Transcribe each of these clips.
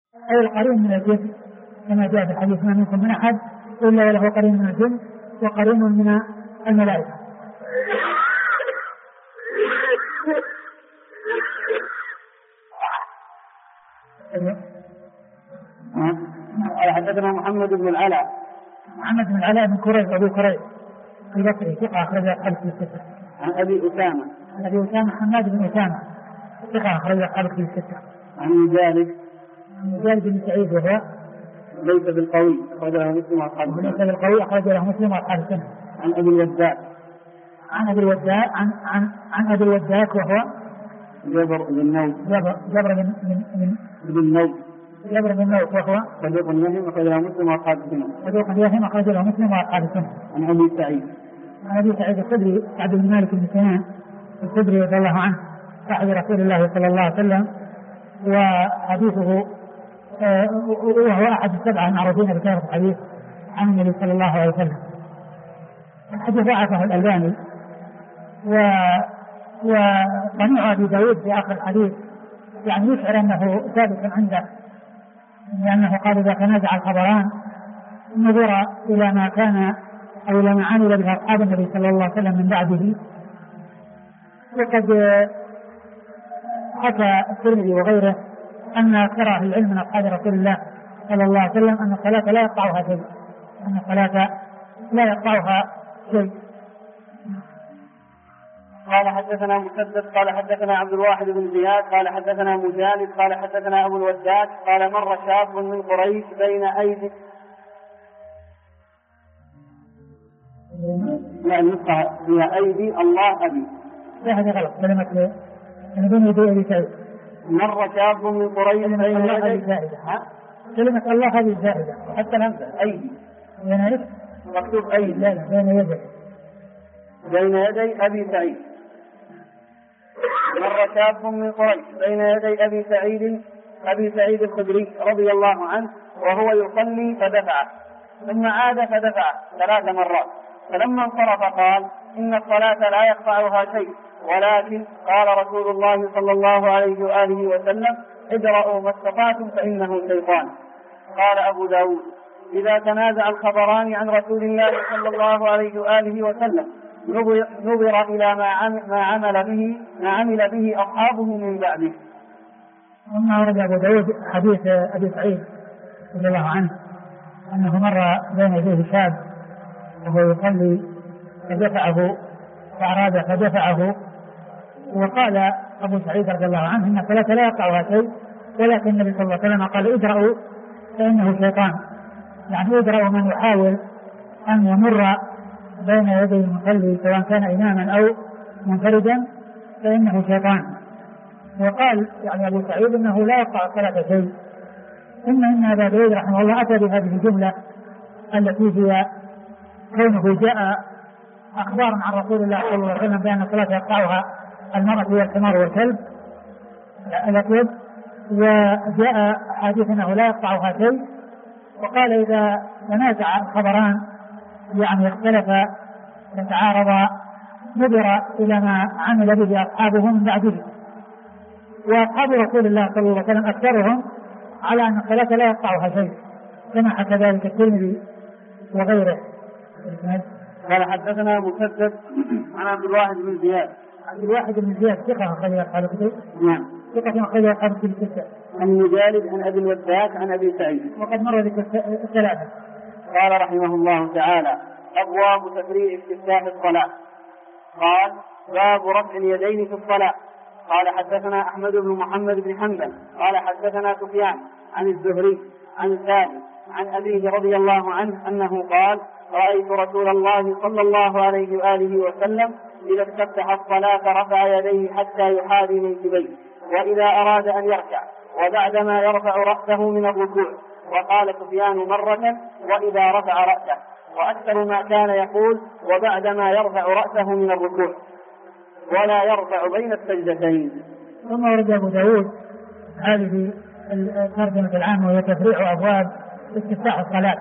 أي القرين من الجن، كما جاء في الحديث: ما منكم من أحد إلا وله قرين من الجن وقرين من الملائكة. حدثنا محمد بن العلاء بن كريب أبو كريب البصري ثقة أخرج أصحاب الستة. عن أبي أسامة حماد بن أسامة ثقة أخرج أصحاب الستة. عن مجالد بن سعيد وهو ليس بالقوي أخرج له مسلم وأصحاب السنة. عن أبي الوداك وهو جبر بن نوف وهو صدوق يهم أخرج له مسلم وأصحاب السنة. عن أبي سعيد الخدري سعد بن مالك بن سنان الخدري رضي الله عنه صاحب رسول الله صلى الله عليه وسلم، وحديثه وهو أحد السبعة المعروفين بكثرة الحديث عن النبي صلى الله عليه وسلم. الحديث ضعفه الألباني، وصنيع أبي داود في آخر الحديث يعني يشعر أنه ثابت عنده، لأنه قال: إذا تنازع الخبران نظر إلى ما كان أو إلى ما عمل به أصحاب النبي صلى الله عليه وسلم من بعده. وقد حكى الترمذي وغيره أن أكثر أهل العلم من أصحاب رسول الله صلى الله عليه وسلم أن الصلاة لا يقطعها شيء. قال حدثنا مسدد قال حدثنا عبد الواحد بن زياد قال حدثنا مجالد قال حدثنا أبو الوداك قال: مر شاب من قريش بين أيدي نسخة فيها أيدي الله أبي. هذا غلط، كلمة بين يدي أبي سعيد. مر شاب من قريش بين يدي كلمة الله هذه زائدة، حتى الهمزة أيدي مكتوب أيدي بين يدي أبي سعيد. مر شاب من قريش بين يدي أبي سعيد الخدري رضي الله عنه وهو يصلي فدفعه، ثم عاد فدفعه 3 مرات، فلما انصرف قال: إن الصلاة لا يقطعها شيء، ولكن قال رسول الله صلى الله عليه وآله وسلم: ادرأوا ما استطعتم فإنه شيطان. قال أبو داود: إذا تنازع الخبران عن رسول الله صلى الله عليه وآله وسلم نظر إلى ما عمل به أصحابه من بعده. ثم ورد أبو داود حديث أبي سعيد رضي الله عنه أنه مر بين يديه شاب وهو يصلي فدفعه فأراد فدفعه، وقال أبو سعيد رضي الله عنه: إن الصلاة لا يقطعها شيء، ولكن النبي صلى الله عليه وسلم قال: ادرأوا فإنه شيطان. يعني ادرأوا من يحاول أن يمر بين يدي المصلي سواء كان إماما أو منفردا فإنه شيطان. وقال يعني أبو سعيد إنه لا يقطع الصلاة شيء. ثم إن أبا داود رحمه الله أتى بهذه الجملة التي هي كونه جاء أخبار عن رسول الله صلى الله عليه وسلم بأن الصلاة يقطعها المرأة والحمار والكلب الأسود، وجاء حديث أنه لا يقطعها شيء، وقال: إذا تنازع الخبران يعني اختلف وتعارض نظر إلى ما عمل به أصحابه من بعده. وأصحاب رسول الله صلى الله عليه وسلم أكثرهم على أن الصلاة لا يقطعها شيء، كما حكى ذلك الترمذي وغيره. قال حدثنا مسدد عن عبد الواحد بن زياد ثقة أخرج أصحاب الكتب. نعم، ثقة أخرج أصحاب الكتب. عن مجالد عن أبي الوداك عن أبي سعيد. وقد مر ذكر الثلاثة. قال رحمه الله تعالى: أبواب تفريع استفتاح الصلاة. قال: باب رفع اليدين في الصلاة. قال حدثنا أحمد بن محمد بن حنبل قال حدثنا سفيان عن الزهري عن سالم عن أبيه رضي الله عنه أنه قال: رأيت رسول الله صلى الله عليه وآله وسلم إذا استفتح الصلاة رفع يديه حتى يحاذي منكبيه، وإذا أراد أن يركع، وبعدما يرفع رأسه من الركوع. وقال سفيان مرة: وإذا رفع رأسه، وأكثر ما كان يقول: وبعدما يرفع رأسه من الركوع، ولا يرفع بين السجدتين. ثم ورد أبو داود هذه الترجمة العامة وهي تفريع أبواب استفتاح الصلاة.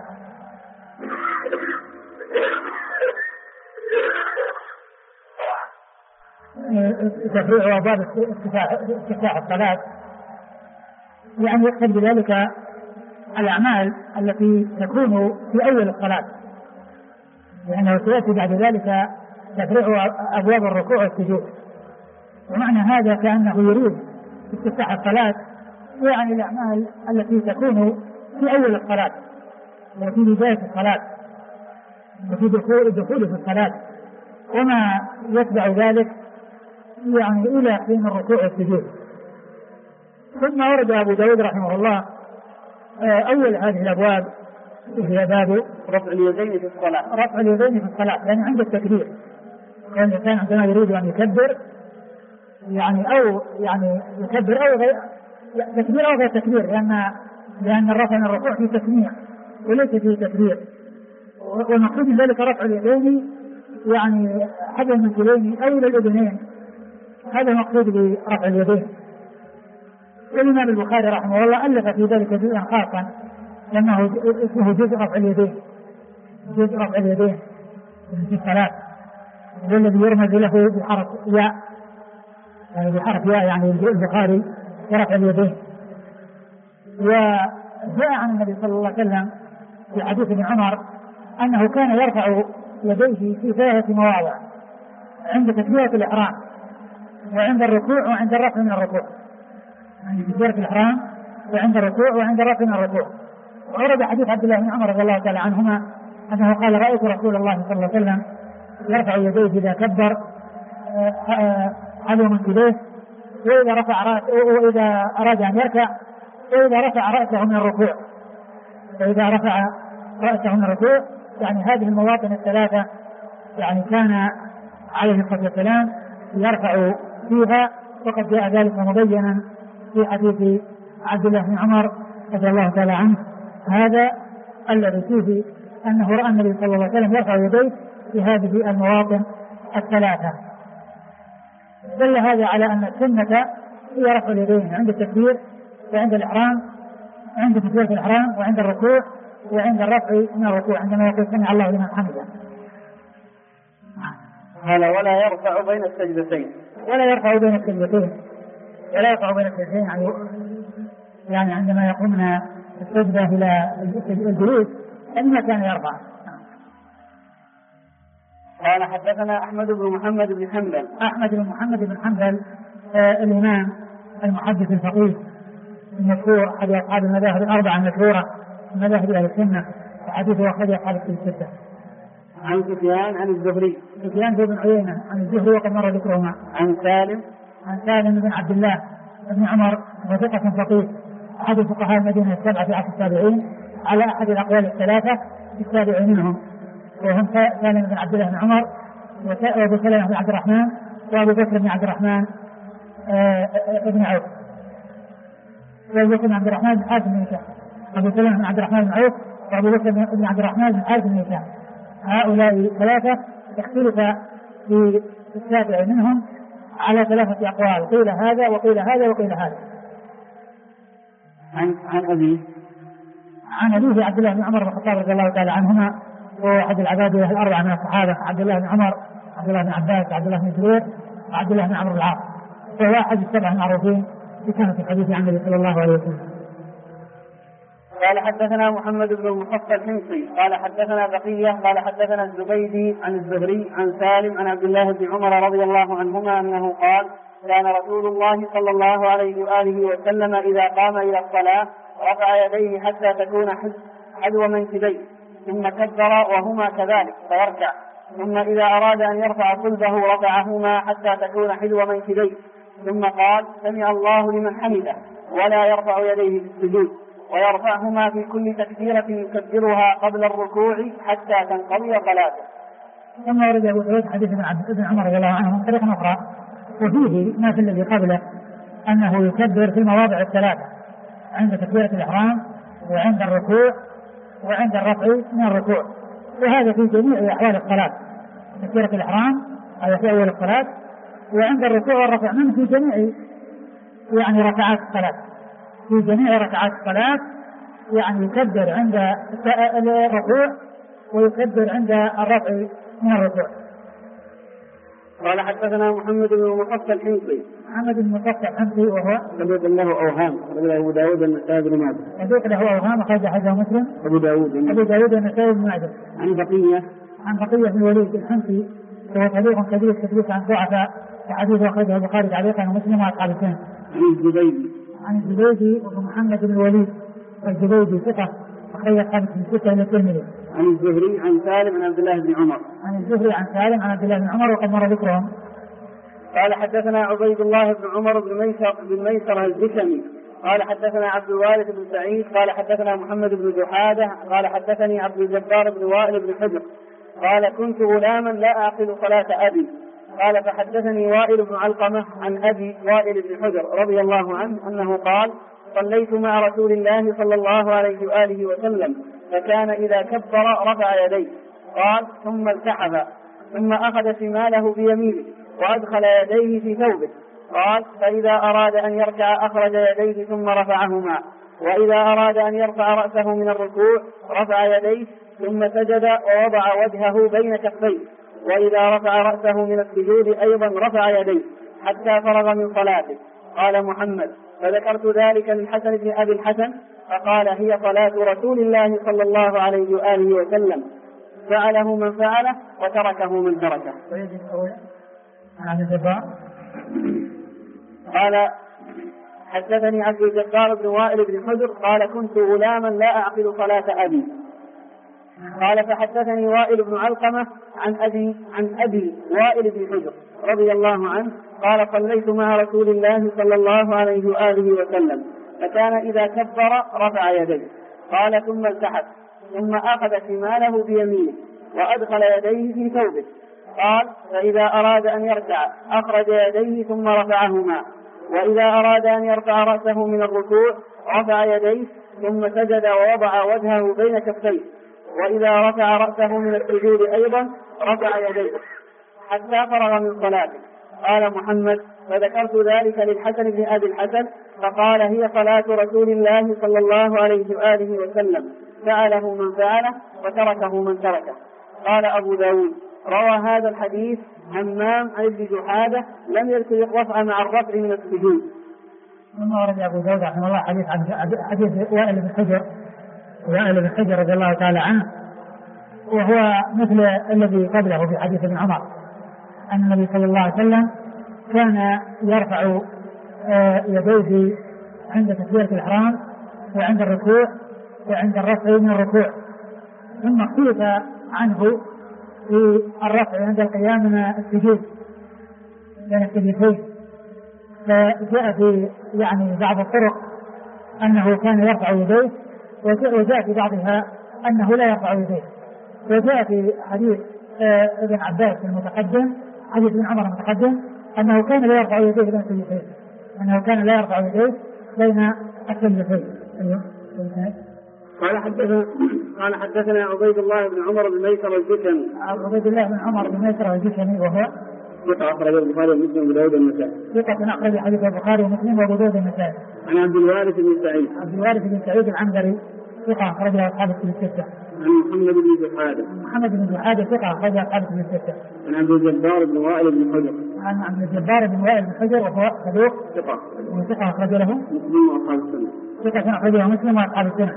تفريع أبواب استفتاح الصلاة. يعني يقصد بذلك الأعمال التي تكون في أول الصلاة، لأنه سيأتي بعد ذلك تفريع أبواب الركوع والسجود. ومعنى هذا كأنه يريد استفتاح الصلاة، يعني الأعمال التي تكون في أول الصلاة وفي بداية الصلاة وفي الدخول في الصلاة، وما يتبع ذلك يعني إلى حين الركوع والسجود. ثم ورد أبو داود رحمه الله أول هذه الأبواب هي باب رفع اليدين في الصلاة. رفع اليدين في الصلاة، يعني عند التكبير، كان الإنسان عندما يريد أن يكبر يعني أو يعني يكبر أو غير تكبير أو غير تكبير، لأن الرفع من الركوع في تسميع وليس في تكبير. والمقصود من ذلك رفع اليدين يعني حذو المنكبين أو إلى الأذنين، هذا المقصود برفع اليدين. والإمام البخاري رحمه الله ألف في ذلك جزءا خاصا لأنه اسمه جزء رفع اليدين، جزء رفع اليدين في الصلاة، والذي يرمز له بحرف ياء، يعني بحرف ياء يعني البخاري رفع اليدين. وجاء عن النبي صلى الله عليه وسلم في حديث ابن عمر أنه كان يرفع يديه في 3 مواضع: عند تكبيرة الإحرام، وعند الركوع، وعند الرفع من الركوع، يعني تكبيرة الإحرام وعند الركوع وعند الرفع من الركوع. وورد حديث عبد الله بن عمر رضي الله تعالى عنهما أنه قال: رأيت رسول الله صلى الله عليه وسلم يرفع يديه إذا كبر حذو منكبيه، وإذا رفع رأسه، وإذا أراد أن يركع، وإذا رفع رأسه من الركوع، وإذا رفع رأسه من الركوع. يعني هذه المواطن الثلاثة يعني كان عليه الصلاة والسلام يرفع فيها، وقد جاء ذلك مبينا في حديث عبد الله بن عمر رضي الله تعالى عنه، هذا الذي فيه أنه رأى النبي صلى الله عليه وسلم يرفع يديه في هذه المواطن الثلاثة. دل هذا على أن السنة هي رفع اليدين عند التكبير وعند الإحرام، عند تكبيرة الإحرام وعند الركوع وعند الرفع من الركوع عندما يقول سمع الله لمن حمده. قال: ولا يرفع بين السجدتين. ولا يرفع بين السجدتين، ولا يرفع بين السجدتين يعني عندما يقومنا السجدة إلى الجلوس إنما كان يرفع. قال: حدثنا أحمد بن محمد بن حنبل. أحمد بن محمد بن حنبل الإمام المحدث الفقيه المشهور، أحد أصحاب المذاهب الأربعة المشهورة، مذاهب أهل السنة، وحديثه أخرجه أصحاب الكتب الستة. عن سفيان عن الزهري. سفيان بن عيينة عن الزهري وقد مر ذكرهما. عن سالم بن عبد الله بن عمر وثقة فقيه، أحد فقهاء المدينة 7 في عصر التابعين، على أحد الأقوال الثلاثة في التابع منهم، وهم سالم بن عبد الله بن عمر، وأبو سلمة بن عبد الرحمن، وأبو بكر بن عبد الرحمن ابن عوف، وأبو بكر بن عبد الرحمن بن حارث بن هشام، أبو سلمة بن عبد الرحمن بن عوف، وأبو بكر بن عبد الرحمن بن حارث بن هشام. هؤلاء ثلاثة اختلف في التابع منهم على 3 أقوال، قيل هذا وقيل هذا وقيل هذا. عن أبيه عبد الله بن عمر بن الخطاب رضي الله تعالى عنهما، وأحد العبادة الأربعة من الصحابة، عبد الله بن عمر، عبد الله بن عباس، عبد الله بن زبير، وعبد الله بن عمرو العاص، وهو أحد ال7 المعروفين بكثرة الحديث عن النبي صلى الله عليه وسلم. قال: حدثنا محمد بن المحصى الحمصي قال: حدثنا بقية قال: حدثنا الزبيدي عن الزهري عن سالم عن عبد الله بن عمر رضي الله عنهما أنه قال: كان رسول الله صلى الله عليه وآله وسلم إذا قام إلى الصلاة رفع يديه حتى تكون حذو منكبيه، ثم كبر وهما كذلك فيركع، ثم إذا أراد أن يرفع صلبه رفعهما حتى تكون حذو منكبيه، ثم قال: سمع الله لمن حمده، ولا يرفع يديه في السجود، ويرفعهما في كل تكبيرة يكبرها قبل الركوع حتى تنقضي صلاته. ثم ورد أبو داود حديث ابن عمر رضي الله عنه من طريق أخرى، وفيه ما في الذي قبله أنه يكبر في المواضع الثلاثة: عند تكبيرة الإحرام، وعند الركوع، وعند الرفع من الركوع، وهذا في جميع أحوال الصلاة. تكبيرة الإحرام هذا في أول الصلاة، وعند الركوع والرفع منه في جميع يعني ركعات الصلاة، في جميع ركعات الصلاة، يعني يكبر عند الركوع ويكبر عند الرفع من الركوع. قال حدثنا محمد بن المقفى الحمصي. محمد بن المقفى الحمصي وهو صدوق له أوهام، أخرجه أبو داود والنسائي بن ماجه. صدوق له أوهام، أخرج حديثه مسلم أبو داود والنسائي بن ماجه. عن بقية بن الوليد الحمصي وهو صدوق كبير التدليس عن ضعفاء، وحديثه أخرجه البخاري تعليقا ومسلم وأصحاب السنن. عن الزبيدي وهو محمد بن الوليد الزبيدي ثقة، أخرج أصحاب الستة إلى الترمذي. عن الزهري عن سالم عن عبد الله بن عمر. عن الزهري عن سالم عن عبد الله بن عمر وقد مر ذكرهم. قال حدثنا عبيد الله بن عمر بن ميسر الجشمي قال حدثنا عبد الوارث بن سعيد قال حدثنا محمد بن جحادة قال حدثني عبد الجبار بن وائل بن حجر قال كنت غلاما لا أعقل صلاة أبي. قال فحدثني وائل بن علقمة عن أبي وائل بن حجر رضي الله عنه أنه قال صليت مع رسول الله صلى الله عليه وآله وسلم فكان إذا كبر رفع يديه قال ثم التحف ثم أخذ شماله بيمينه وأدخل يديه في ثوبه قال فإذا أراد أن يركع أخرج يديه ثم رفعهما وإذا أراد أن يرفع رأسه من الركوع رفع يديه ثم سجد ووضع وجهه بين كفيه وإذا رفع رأسه من السجود أيضا رفع يديه حتى فرغ من صلاته. قال محمد فذكرت ذلك للحسن بن أبي الحسن فقال هي صلاة رسول الله صلى الله عليه وآله وسلم فعله من فعله وتركه من تركه. قال حدثني عبد الجبار بن وائل بن حجر قال كنت غلاما لا أعقل صلاة أبي. قال فحدثني وائل بن علقمة عن أبي وائل بن حجر رضي الله عنه قال صليت مع رسول الله صلى الله عليه وآله وسلم فكان إذا كبر رفع يديه قال ثم التحف ثم أخذ شماله بيمينه وأدخل يديه في ثوبه قال فإذا أراد أن يركع أخرج يديه ثم رفعهما وإذا أراد أن يرفع رأسه من الركوع رفع يديه ثم سجد ووضع وجهه بين كفيه وإذا رفع رأسه من السجود أيضا رفع يديه حتى فرغ من صلاته. قال محمد فذكرت ذلك للحسن بن أبي الحسن فقال هي صلاة رسول الله صلى الله عليه وآله وسلم فعله من فعله وتركه من تركه. قال أبو داود روى هذا الحديث همام عن ابن جحادة لم يذكر الرفع مع الرفع من السجود. ثم ورد أبو داود رحمه الله حديث وائل بن حجر رضي الله تعالى عنه وهو مثل الذي قبله في حديث ابن عمر أن النبي صلى الله عليه وسلم كان يرفع يديه عند تكبيرة الإحرام وعند الركوع وعند الرفع من الركوع ثم اختلف عنه في الرفع عند القيام من السجود بين السجدتين فجاء في بعض الطرق أنه كان يرفع يديه وجاء في بعضها أنه لا يرفع يديه وجاء في حديث ابن عباس المتقدم حديث ابن عمر المتقدم أنه كان لا يرفع يديه بين السجدتين بين السجدتين. قال حدثنا عبيد الله بن عمر بن ميسر الجشمي. عبيد الله بن عمر بن ميسر الجشمي وهو ثقة أخرج البخاري ومسلم وأبو داود والنسائي. ثقة أخرج حديث البخاري ومسلم وأبو داود والنسائي. عن عبد الوارث بن سعيد. عبد الوارث بن سعيد العنبري ثقة أخرج أصحاب الكتب الستة. عن محمد بن جحادة ثقة أخرج أصحاب الكتب الستة. عن عبد الجبار بن وائل بن حجر. عن عبد الجبار بن وائل بن حجر وهو صدوق ثقة أخرج له مسلم وأصحاب السنة. ثقة أخرجه مسلم وأصحاب السنة.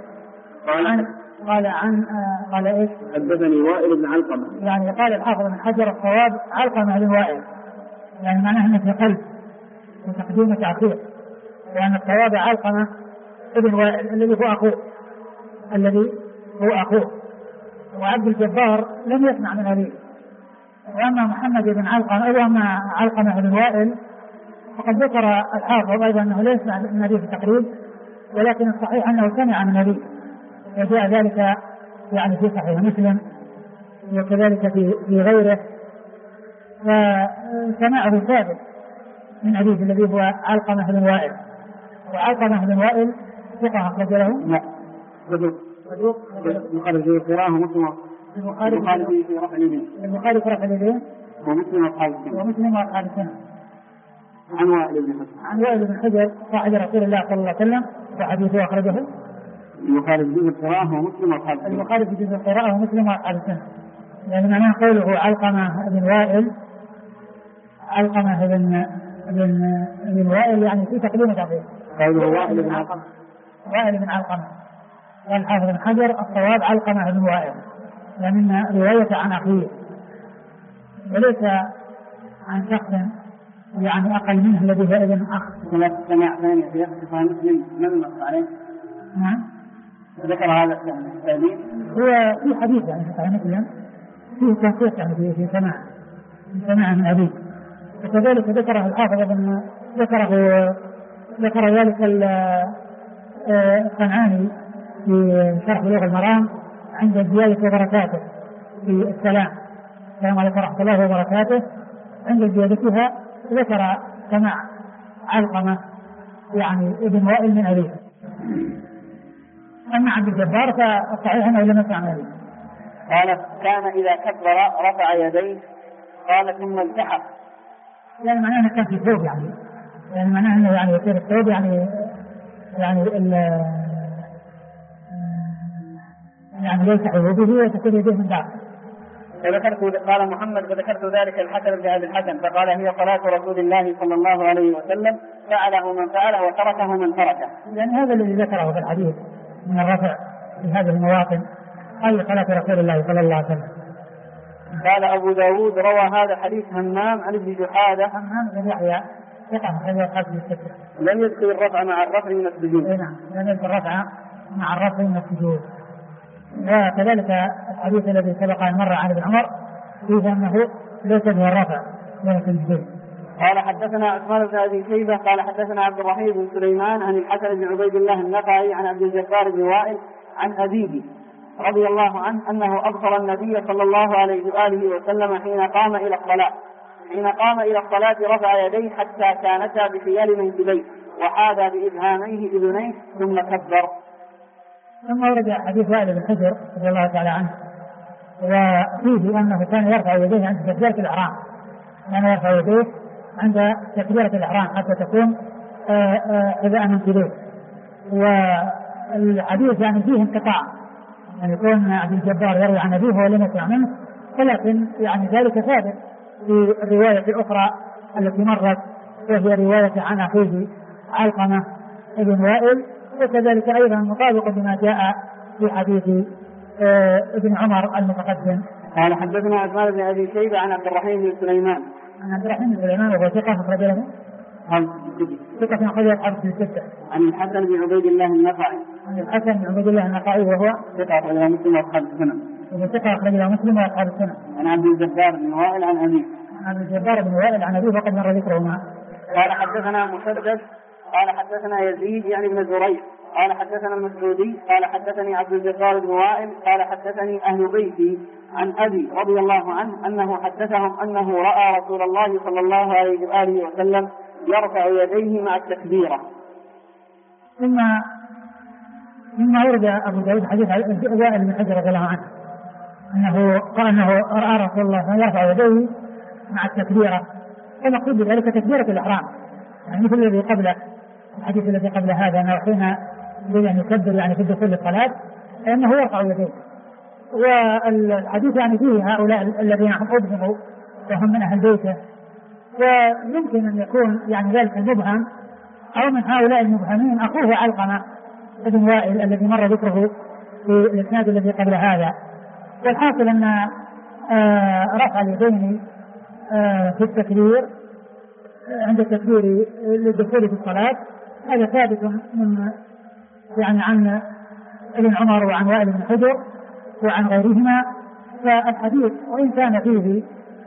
قال إيش؟ حدثني وائل بن علقمة. قال الحافظ بن حجر الصواب علقمة بن وائل معناه أنه في قلب وتقديم وتأخير لأن الصواب علقمة ابن وائل الذي هو أخوه وعبد الجبار لم يسمع من أبيه. وأما محمد بن علقمة وأما علقمة بن وائل فقد ذكر الحافظ أيضا أنه لا يسمع من أبيه في التقريب ولكن الصحيح أنه سمع من أبيه وجاء ذلك في صحيح مسلم وكذلك في غيره فسمعه ثابت من أبيه الذي هو علقمة بن وائل. وعلقمة بن وائل ثقة أخرج له صدوق البخاري في قراءة ومسلم البخاري في رفع اليدين ومسلم وأصحاب السنة. عن وائل بن حجر صاحب رسول الله صلى الله عليه وسلم وحديثه أخرجه البخاري في جزء القراءة ومسلم وأصحاب السنة. لأن معناه قوله علقمة بن وائل علقمة بن وائل يعني في تقديم تأخير. وائل بن علقمة. وائل بن علقمة. قال الحافظ بن حجر الصواب علقمة بن وائل لأن رواية عن أخيه وليس عن شخص يعني أقل منه الذي هو ابن أخ. سمع ثانية في صحيح مسلم من نص عليه. نعم. ذكر هذا الحديث. هو في حديث يعني في صحيح مسلم فيه تنصيص يعني في سماع من أبيه. وكذلك ذكره الحافظ ابن ذكر ذلك الصنعاني في شرح بلوغ المرام عند زيادة وبركاته في السلام. السلام عليكم ورحمة الله وبركاته. عند زيادتها ذكر سماع علقمة يعني ابن وائل من أبيه. أما عبد الجبار فالصحيح أنه لم يسمع من أبيه. قال كان إذا كبر رفع يديه قال ثم التحق. يعني معناه أنه كان في ثوب يعني معناه أنه يعني يصير الثوب يعني يلتحق به وتكون يديه من داخل. قال محمد فذكرت ذلك الحسن بن أبي الحسن فقال هي صلاة رسول الله صلى الله عليه وسلم فعله من فعله وتركه من تركه. يعني هذا الذي ذكره في الحديث من الرفع في هذه المواطن أي صلاة رسول الله صلى الله عليه وسلم. قال أبو داود روى هذا حديث همام عن ابن جحادة. همام بن يحيى ثقة خرج أصحاب الستة. لم يذكر الرفع مع الرفع من السجود. نعم لم يذكر الرفع مع الرفع من السجود. وكذلك الحديث الذي سبق أن مر عن ابن عمر فيه أنه ليس به الرفع من السجود. قال حدثنا عثمان بن أبي شيبة قال حدثنا عبد الرحيم بن سليمان عن الحسن بن عبيد الله النخعي عن عبد الجبار بن وائل عن أبيه رضي الله عنه أنه أبصر النبي صلى الله عليه وآله وسلم حين قام إلى الصلاة رفع يديه حتى كانتا بحيال منكبيه وحاذى بإبهاميه إذنيه ثم كبر. ثم ورد حديث وائل بن حجر رضي الله تعالى عنه وفيه أنه كان يرفع يديه عند تكبيرة الإحرام. كان يرفع يديه عند تكبيرة الإحرام حتى تكون حذاء منكبيه. والحديث يعني فيه انقطاع يعني يكون عبد الجبار يروي عن أبيه ولم يسمع منه ولكن يعني ذلك ثابت في الرواية الأخرى التي مرت وهي رواية عن أخيه علقمة ابن وائل وكذلك أيضا مطابق بما جاء في حديث ابن عمر المتقدم. قال حدثنا عثمان بن أبي شيبة عن عبد الرحيم بن سليمان. عن عبد الرحيم بن سليمان وهو ثقة أخرج له ثقة أخرج أصحاب الستة. عن الحسن بن عبيد الله النخعي. عن الحسن بن عبيد الله النخعي وهو ثقة أخرج له مسلم وأصحاب السنن. ثقة أخرج له مسلم وأصحاب السنن. عن عبد الجبار بن وائل عن أبيه. عن عبد الجبار بن وائل عن أبيه وقد مر ذكرهما. قال حدثنا مسدد قال حدثنا يزيد يعني بن زريع قال حدثنا المسعودي قال حدثني عبد الجبار بن وائل قال حدثني أهل بيتي عن أبي رضي الله عنه أنه حدثهم أنه رأى رسول الله صلى الله عليه وآله وسلم يرفع يديه مع التكبيرة. ثم ورد أبو داود حديث وائل بن حجر رضي الله عنه أنه قال أنه رأى رسول الله يرفع يديه مع التكبيرة ومقصود بذلك تكبيرة الإحرام يعني مثل الذي قبله الحديث الذي قبل هذا أنه حين يكبر يعني في دخول الصلاة أنه يرفع يديه. والحديث يعني فيه هؤلاء الذين هم أبهموا وهم من أهل بيته ويمكن أن يكون يعني ذلك المبهم أو من هؤلاء المبهمين أخوه علقمة ابن وائل الذي مر ذكره في الإسناد الذي قبل هذا. والحاصل أن رفع اليدين في التكبير عند التكبير للدخول في الصلاة هذا ثابت من يعني عن ابن عمر وعن وائل بن حجر وعن غيرهما. فالحديث وإن كان فيه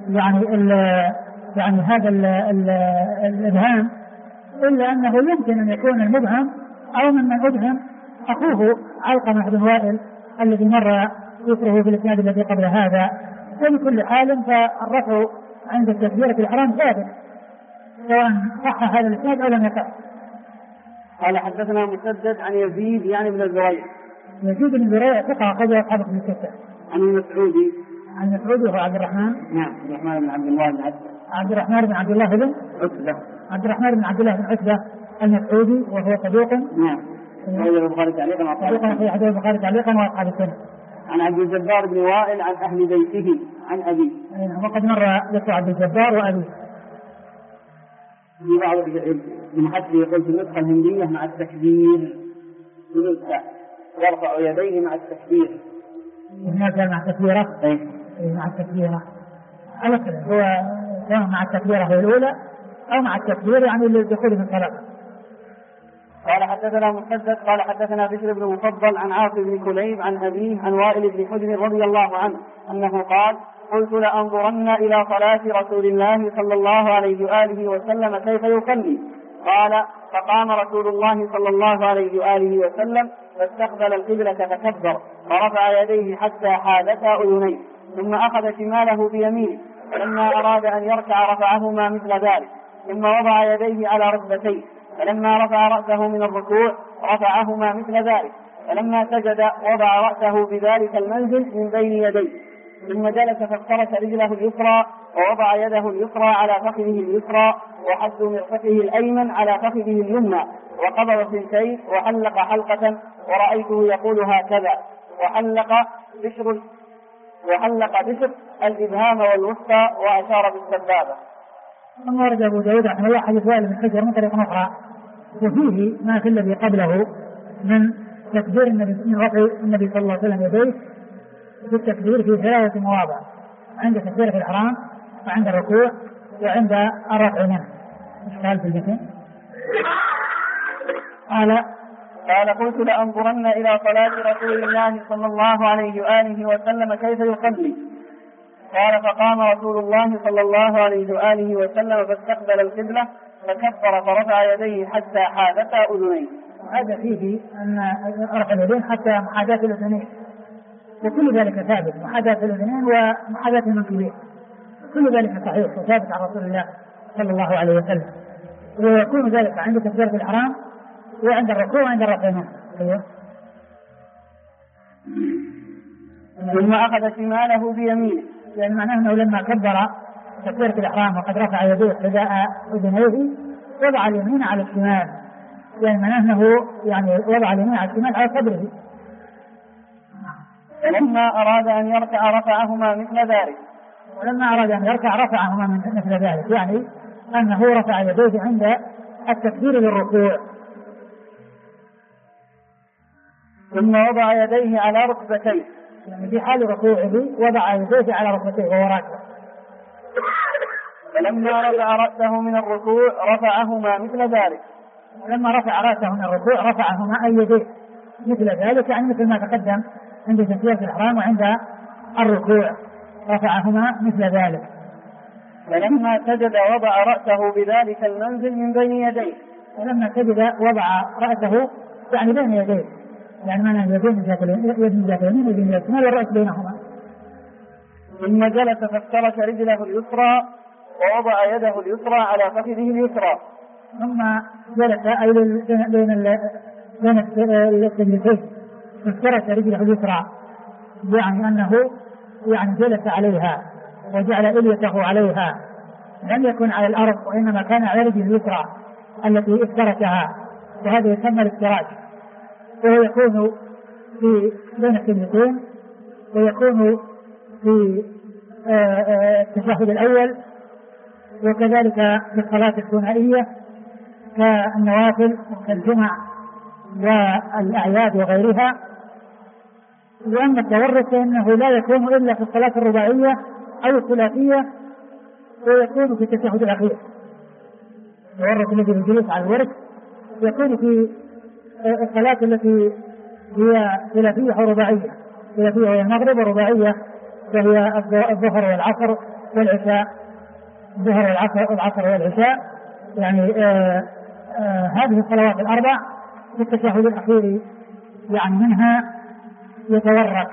يعني هذا الإبهام إلا أنه يمكن أن يكون المبهم أو من أبهم أخوه علقمة بن وائل الذي مر ذكره في الإسناد الذي قبل هذا. وبكل حال فالرفع عند تكبيرة الإحرام ثابت سواء صح هذا الإسناد أو لم يصح. قال حدثنا مسدد عن يزيد يعني بن زريع. يزيد بن زريع ثقة أخرج أصحاب الكتب الستة. عن المسعودي. عن المسعودي هو عبد الرحمن. نعم عبد الرحمن بن عبد الله بن عتبة. عبد الرحمن بن عبد الله بن عتبة. عبد الرحمن بن عبد الله بن عتبة المسعودي وهو صدوق. نعم. أخرج البخاري تعليقا وأصحاب السنة. أخرج البخاري تعليقا وأصحاب السنة. عن عبد الجبار بن وائل عن أهل بيته عن أبيه. وقد مر ذكر عبد الجبار وأبيه. في بعض المحدث يقول في النسخة الهندية مع التكبير يرفع يديه مع التكبير. هناك مع التكبيرة؟ مع التكبيرة. على كده هو مع التكبيرة هي الأولى أو مع التكبير يعني الدخول في الصلاة. قال حدثنا مسدد قال حدثنا بشر بن مفضل عن عاصم بن كليب عن أبيه عن وائل بن حجر رضي الله عنه أنه قال قلت لأنظرن إلى صلاة رسول الله صلى الله عليه وآله وسلم كيف يصلي. قال فقام رسول الله صلى الله عليه وآله وسلم فاستقبل القبلة فكبر ورفع يديه حتى حالتا أذنيه ثم أخذ شماله بيمينه فلما أراد أن يركع رفعهما مثل ذلك ثم وضع يديه على ركبتيه فلما رفع رأسه من الركوع رفعهما مثل ذلك فلما سجد وضع رأسه بذلك المنزل من بين يديه ثم جلس فافترش رجله اليسرى ووضع يده اليسرى على فخذه اليسرى وحد مرفقه الأيمن على فخذه اليمنى وقبض ثنتين وحلق حلقة ورأيته يقول هكذا وحلق بشر الإبهام والوسطى وأشار بالسبابة. ثم ورد أبو داود رحمه الله حديث وائل بن حجر من طريق أخرى وفيه ما في الذي قبله من تكبير النبي صلى الله عليه وسلم يديه بالتكبير في 3 مواضع عند تكبير في الإحرام وعند الركوع وعند الرفع منه. قال في الجسم قال قلت لأنظرن إلى صلاة رسول الله صلى الله عليه وآله وسلم كيف يصلي. قال فقام رسول الله صلى الله عليه وآله وسلم فاستقبل القبلة فكبر فرفع يديه حتى حاذتا أذنيه. هذا فيه أن رفع اليدين حتى محاذاة الأذنين وكل ذلك ثابت محاذاة الأذنين ومحاذاة المنكبين كل ذلك صحيح وثابت عن رسول الله صلى الله عليه وسلم ويكون ذلك عند تكبيرة الإحرام وعند الركوع وعند الرفع منه. ثم أخذ شماله بيمينه يعني معناه أنه لما كبر تكبيرة الإحرام وقد رفع يديه حذاء أذنيه وضع اليمين على الشمال يعني معناه أنه يعني وضع اليمين على الشمال على صدره. ولما أراد أن يركع رفعهما مثل ذلك رفعهما مثل ذلك يعني أنه رفع يديه عند التكبير للركوع ثم وضع يديه على ركبتيه يعني في حال ركوعه وضع يديه على ركبتيه وهو راكع. فلما رفع رأسه من الركوع رفعهما مثل ذلك. ولما رفع رأسه من الركوع رفعهما أي يديه مثل ذلك يعني مثل ما تقدم عند تكبيرة الإحرام وعند الركوع رفعهما مثل ذلك. فلما سجد وضع رأسه بذلك المنزل من بين يديه. ولما سجد وضع رأسه يعني بين يديه يعني معنى اليدين ذات اليمين ويدين ذات الشمال والرأس بينهما. ثم جلس فافترش رجله اليسرى ووضع يده اليسرى على فخذه اليسرى. ثم جلس أي بين السجدتين فافترش رجله اليسرى يعني أنه يعني جلس عليها وجعل إليته عليها لم يكن على الأرض وإنما كان على رجله اليسرى التي افترشها وهذا يسمى الافتراش وهو يكون في بين السجدتين ويكون في التشهد الأول وكذلك في الصلاة الثنائية كالنوافل وكالجمع والأعياد وغيرها. وأما التورك فإنه لا يكون إلا في الصلاة الرباعية أو الثلاثية ويكون في التشهد الأخير. التورك الذي بالجلوس على الورك يكون في الصلاة التي هي ثلاثية أو رباعية. ثلاثية وهي المغرب ورباعية وهي الظهر والعصر والعشاء. الظهر والعصر والعشاء يعني هذه الصلوات الأربع في التشهد الأخير يعني منها يتورك.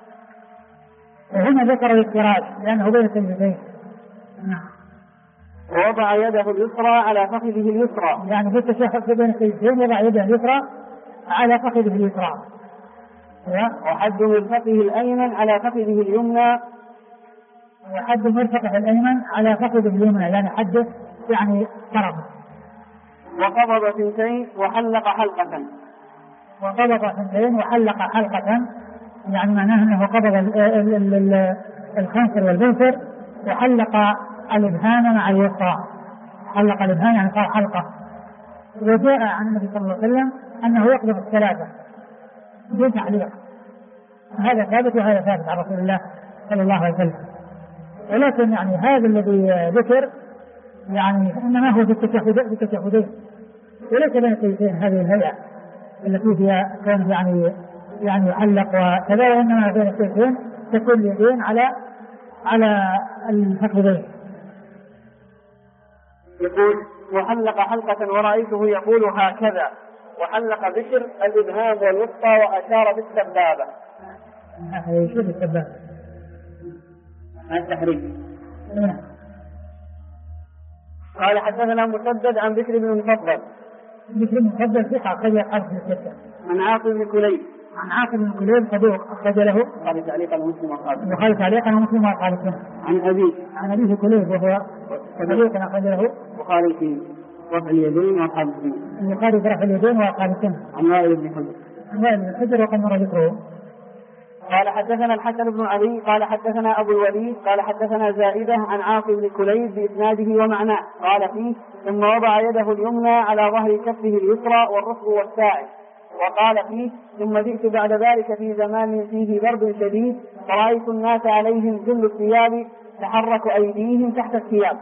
وهنا ذكر الافتراش لأنه بين السجدتين. ووضع يده اليسرى على فخذه اليسرى يعني في التشهد بين السجدتين وضع يده اليسرى على فخذه اليسرى وحد مرفقه الأيمن على فخذه اليمنى. وحد مرفقه الأيمن على فخذه اليمنى يعني حده يعني طرف. وقبض ثنتين وحلق حلقة. يعني معناه أنه قبض الخنصر والبنصر وحلق الإبهام مع اليسرى حلق الإبهام يعني صار حلقة. وجاء عن النبي صلى الله عليه وسلم أنه يقبض الثلاثة بدون تعليق، هذا ثابت وهذا ثابت عن رسول الله صلى الله عليه وسلم. ولكن يعني هذا الذي ذكر يعني إنما هو في التشهدين وليس بين السيدتين هذه الهيئة التي فيها كان يعني يحلق وكذا، وإنما بين السيدتين تكون اليدين على الفخذين. يقول وحلق حلقة ورأيته يقول هكذا، وحلق بشر الإبهام والوسطى وأشار بالسبابة. شو بالسبابة؟ التحريم. قال حدثنا مسدد عن بشر بن المفضل. بشر بن المفضل ثقة أخرج أصحابه في الستة. عن عاصم بن كليب. عن عاصم بن كليب صدوق أخرج له قال تعليقا مسلم وقال. وقال تعليقا مسلم وقال سنة. عن أبيه كليب وهو صدوق أخرج له وقال في رفع اليدين وقال سنة. البخاري في رفع اليدين وقال سنة. عن وائل بن حجر. وائل بن حجر وقد مر ذكره. قال حدثنا الحسن بن علي قال حدثنا أبو الوليد قال حدثنا زائدة عن عاصم بن كليب بإسناده ومعناه قال فيه ثم وضع يده اليمنى على ظهر كفه اليسرى والركب والساعد، وقال فيه ثم جئت بعد ذلك في زمان فيه برد شديد فرأيت الناس عليهم جل الثياب تحرك أيديهم تحت الثياب.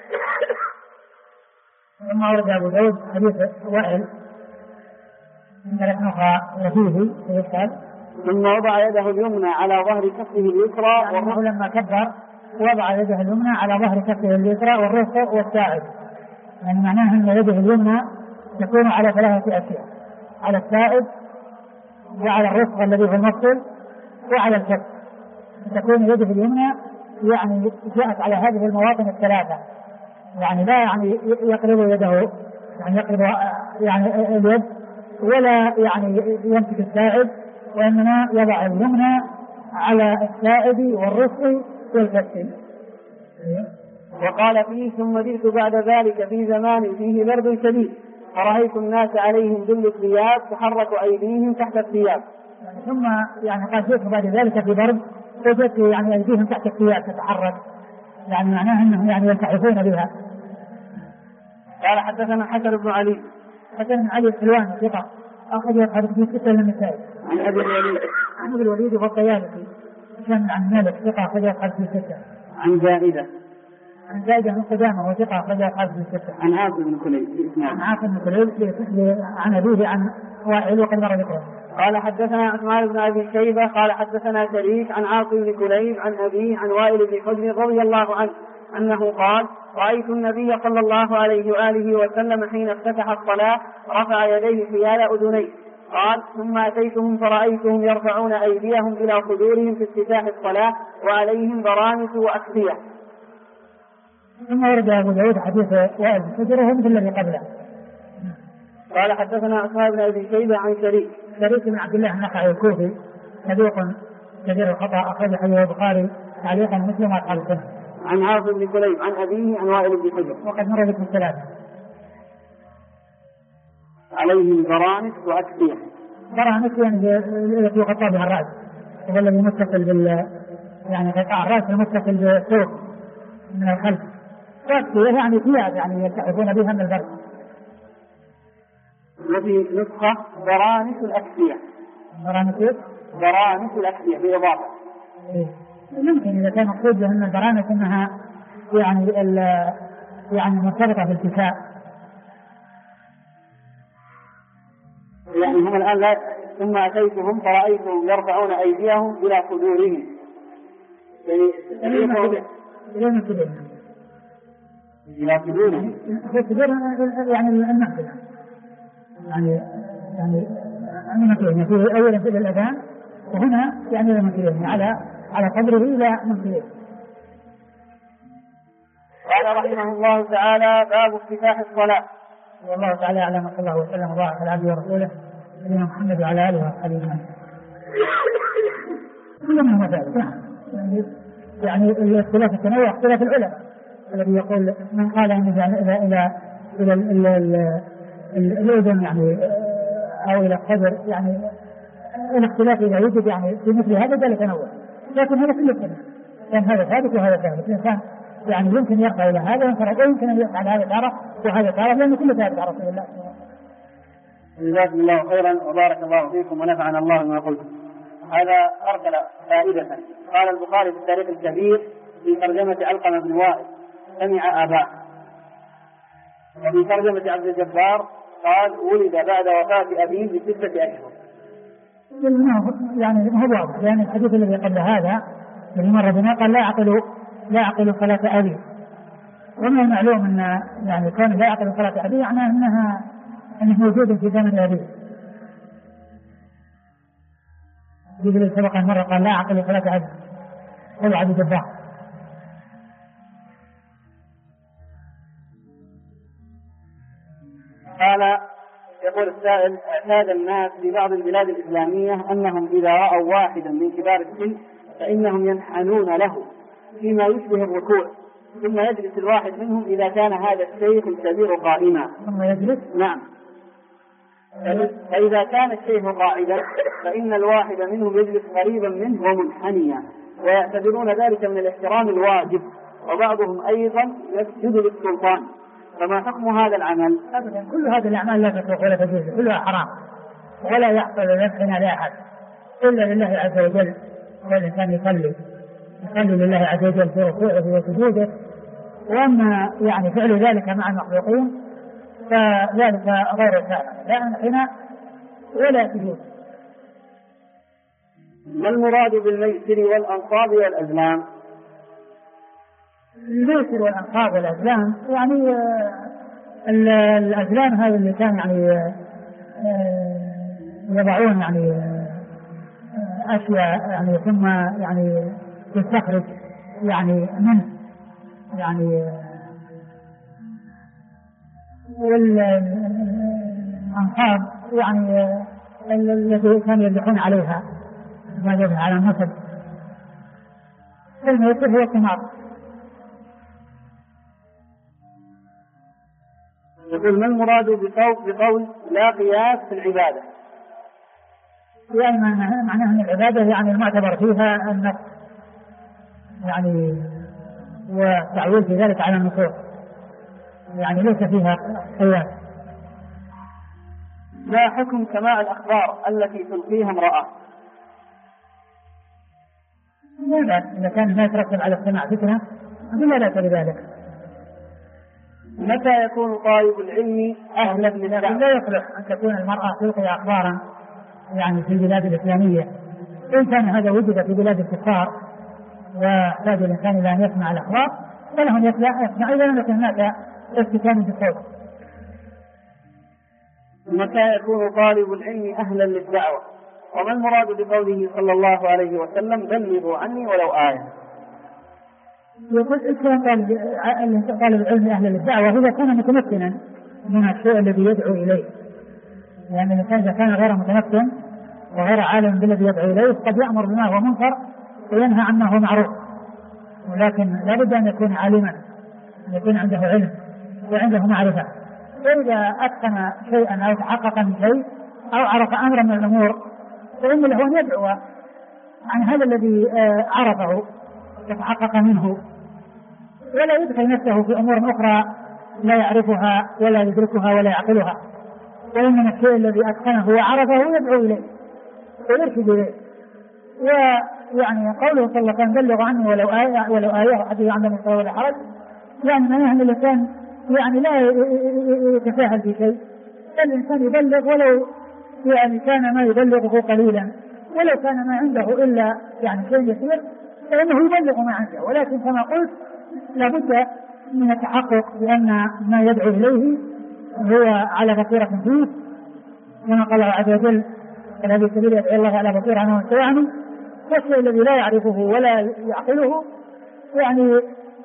ثم ورد أبو داود حديث وائل من ثلاث نقرأ وفيه ويسأل ثم وضع يده اليمنى على ظهر كفه اليسرى يعني لما كبر وضع يده اليمنى على ظهر كفه اليسرى والرفق والساعد، يعني معناها أن يده اليمنى تكون على ثلاثة أشياء، على الساعد وعلى الرفق الذي هو المفصل وعلى الكف. تكون يده اليمنى يعني جاءت على هذه المواطن الثلاثة، يعني لا يعني يقرب يده يعني يقرب يعني اليد ولا يعني يمسك الساعد، وإنما يضع اليمنى على الساعد والرفق والكف. وقال فيه ثم جئت بعد ذلك في زمان فيه برد شديد فرأيت الناس عليهم جل الثياب تحرك أيديهم تحت الثياب. ثم يعني قال جئت بعد ذلك في برد وجدت يعني أيديهم تحت الثياب تتحرك، يعني معناها أنهم يعني يلتحفون بها. قال حدثنا حسن بن علي. حسن بن علي الحلواني ثقة أخرج حديث في ستة للنسائي. عن أبي الوليد. عن أبي الوليد والطيالسي كان عن مالك ثقة أخرج حديث في ستة. عن زائدة. عن زائدة بن قدامة وثقة أخرج حديث في ستة. عن عاصم بن كليب. عن عاصم بن كليب عن أبيه عن وائل وقد مر ذكره. قال حدثنا عثمان بن أبي شيبة قال حدثنا شريك عن عاصم بن كليب عن أبيه عن وائل بن حجر رضي الله عنه أنه قال رأيت النبي صلى الله عليه وآله وسلم حين افتتح الصلاة رفع يديه حيال أذنيه. قال ثم أتيتهم فرأيتهم يرفعون أيديهم إلى صدورهم في افتتاح الصلاة وعليهم برامس وأكفية. ثم ورد أبو داود حديث وائل بن حجر وهو مثل الذي قبله. قال حدثنا عثمان بن أبي شيبة عن شريك بن عبد الله النخعي الكوفي صدوق كثير الخطأ أخرج حديث البخاري تعليقا مسلم وأصحاب السنة. عن عاصم بن كليب عن أبيه عن وائل بن حجر وقد مر ذكر الثلاثة. عليهم برامس وأكفية. برامس يعني التي يغطى بها الرأس، هو الذي متصل بال يعني قطاع الرأس المتصل بالثوب من الخلف، وأكفية يعني ثياب يعني يلتحفون بها من البرد. وفي نسخة برامس الأكفية. برامس الأكفية بإضافة. يمكن إذا كان مقصود بأن البرامس أنها يعني مرتبطة بالكساء. يعني هم الآن لا ثم أتيتهم فرأيتهم يرفعون أيديهم إلى صدورهم. يعني إلى صدورهم. يعني المهدنا. يعني المنكرين في أولا في الأذان وهنا يعني المنكرين على قدره إلى منكرين. قال رحمه الله تعالى باب افتتاح الصلاة. والله تعالى أعلم صلى الله وسلم وبارك على عبده ورسوله نبينا محمد وعلى آله وأصحابه أجمعين. كل منهم ذلك يعني اختلاف التنوع اختلاف العلماء الذي يقول من قال أن إلى الأذن يعني أو إلى الصدر يعني الاختلاف إذا يوجد يعني في مثل هذا ذلك تنوع، لكن هذا كله سنة كان هذا ثابت وهذا ثابت. الإنسان يعني يمكن يرفع إلى هذا ويمكن أن يفعل هذا تارة وهذا تارة، لأن كل ثابت على رسول الله. جزاكم الله خيرا وبارك الله فيكم ونفعنا الله بما قلتم. هذا أرسل فائدة. قال البخاري في التاريخ الكبير في ترجمة علقمة بن وائل سمع آباء، وفي ترجمة عبد الجبار قال ولد بعد وفاة أبيه ب6 أشهر. يعني هو واضح، لأن الحديث الذي قبل هذا الذي مر بنا قال لا يعقل صلاة أبيه، ومن المعلوم أن يعني كون لا يعقل صلاة أبيه معناه أنه موجود في زمن أبيه. يقول سبق مرة قال لا يعقل صلاة أبيه قل عبد الجبار. قال يقول السائل: اعتاد الناس في بعض البلاد الإسلامية أنهم إذا رأوا واحدا من كبار السن فإنهم ينحنون له فيما يشبه الركوع، ثم يجلس الواحد منهم إذا كان هذا الشيخ الكبير قائما. ثم يجلس؟ نعم. فإذا كان الشيخ قاعدا فإن الواحد منهم يجلس قريبا منه ومنحنيا، ويعتبرون ذلك من الاحترام الواجب، وبعضهم أيضا يسجد للسلطان. فما حكم هذا العمل؟ أبدا، كل هذه الأعمال لا تصلح ولا تجوز، كلها حرام، ولا يحصل ينحنى لأحد إلا لله عز وجل. والإنسان يصلي لله عز وجل في ركوعه وسجوده، وأما يعني فعل ذلك مع المخلوقين فذلك غير شرع، لا انحناء ولا سجود. ما المراد بالميسر والأنصاب والأزلام؟ الميسر والأنصاب والأزلام يعني الأزلام هذا اللي كان يعني يضعون يعني أشياء يعني ثم يعني تستخرج يعني منه يعني، والأنصاب يعني التي كانوا يذبحون عليها ما يذبح على النصب. الميسر هو الثمار. يقول: ما المراد بقول لا قياس في العبادة؟ يعني معناه أن العبادة يعني المعتبر فيها النص يعني، والتعويل في ذلك على النصوص، يعني ليس فيها قياس. ما حكم سماع الأخبار التي تلقيها امرأة؟ لا، إذا كان الناس يترتب على السماع فتنة فلا بأس بذلك. متى يكون طالب العلم أهلا للدعوة؟ لا يصلح أن تكون المرأة تلقي أخبارا يعني في البلاد الإسلامية. إن كان هذا وجد في بلاد الكفار ويحتاج الإنسان إلى أن يسمع الأخبار فلهم يسمع، إذا لم يكن هناك استكان بالصوت. متى يكون طالب العلم أهلا للدعوة؟ وما المراد بقوله صلى الله عليه وسلم: بلغوا عني ولو آية؟ يقول طالب العلم أهلا للدعوة إذا كان متمكنا من الشيء الذي يدعو إليه، يعني الإنسان إذا كان غير متمكن وغير عالم بالذي يدعو إليه قد يأمر بما هو منكر وينهى عنه هو معروف، ولكن لا بد أن يكون عالما، أن يكون عنده علم وعنده معرفة. وإذا أتقن شيئا أو تحقق من شيء أو عرف أمرا من الأمور فإن له أن يدعو عن هذا الذي عرفه يتحقق منه، ولا يدخل نفسه في أمور أخرى لا يعرفها ولا يدركها ولا يعقلها، وإنما الشيء الذي أتقنه وعرفه يدعو إليه ويرشد إليه. ويعني قوله صلى الله عليه وسلم: بلغ عني ولو آية حديث عن من ولا حرج، يعني معناه أن الإنسان يعني لا يتساهل في شيء، الإنسان يبلغ ولو يعني كان ما يبلغه قليلا، ولو كان ما عنده إلا يعني شيء يسير فإنه يبلغ ما عنده، ولكن كما قلت لابد من التحقق بأن ما يدعو إليه هو على بصيرة فيه، كما قال الله عز وجل: الذي سبيل يدعو الله على بصيرة أنه سيعني. والشيء الذي لا يعرفه ولا يعقله يعني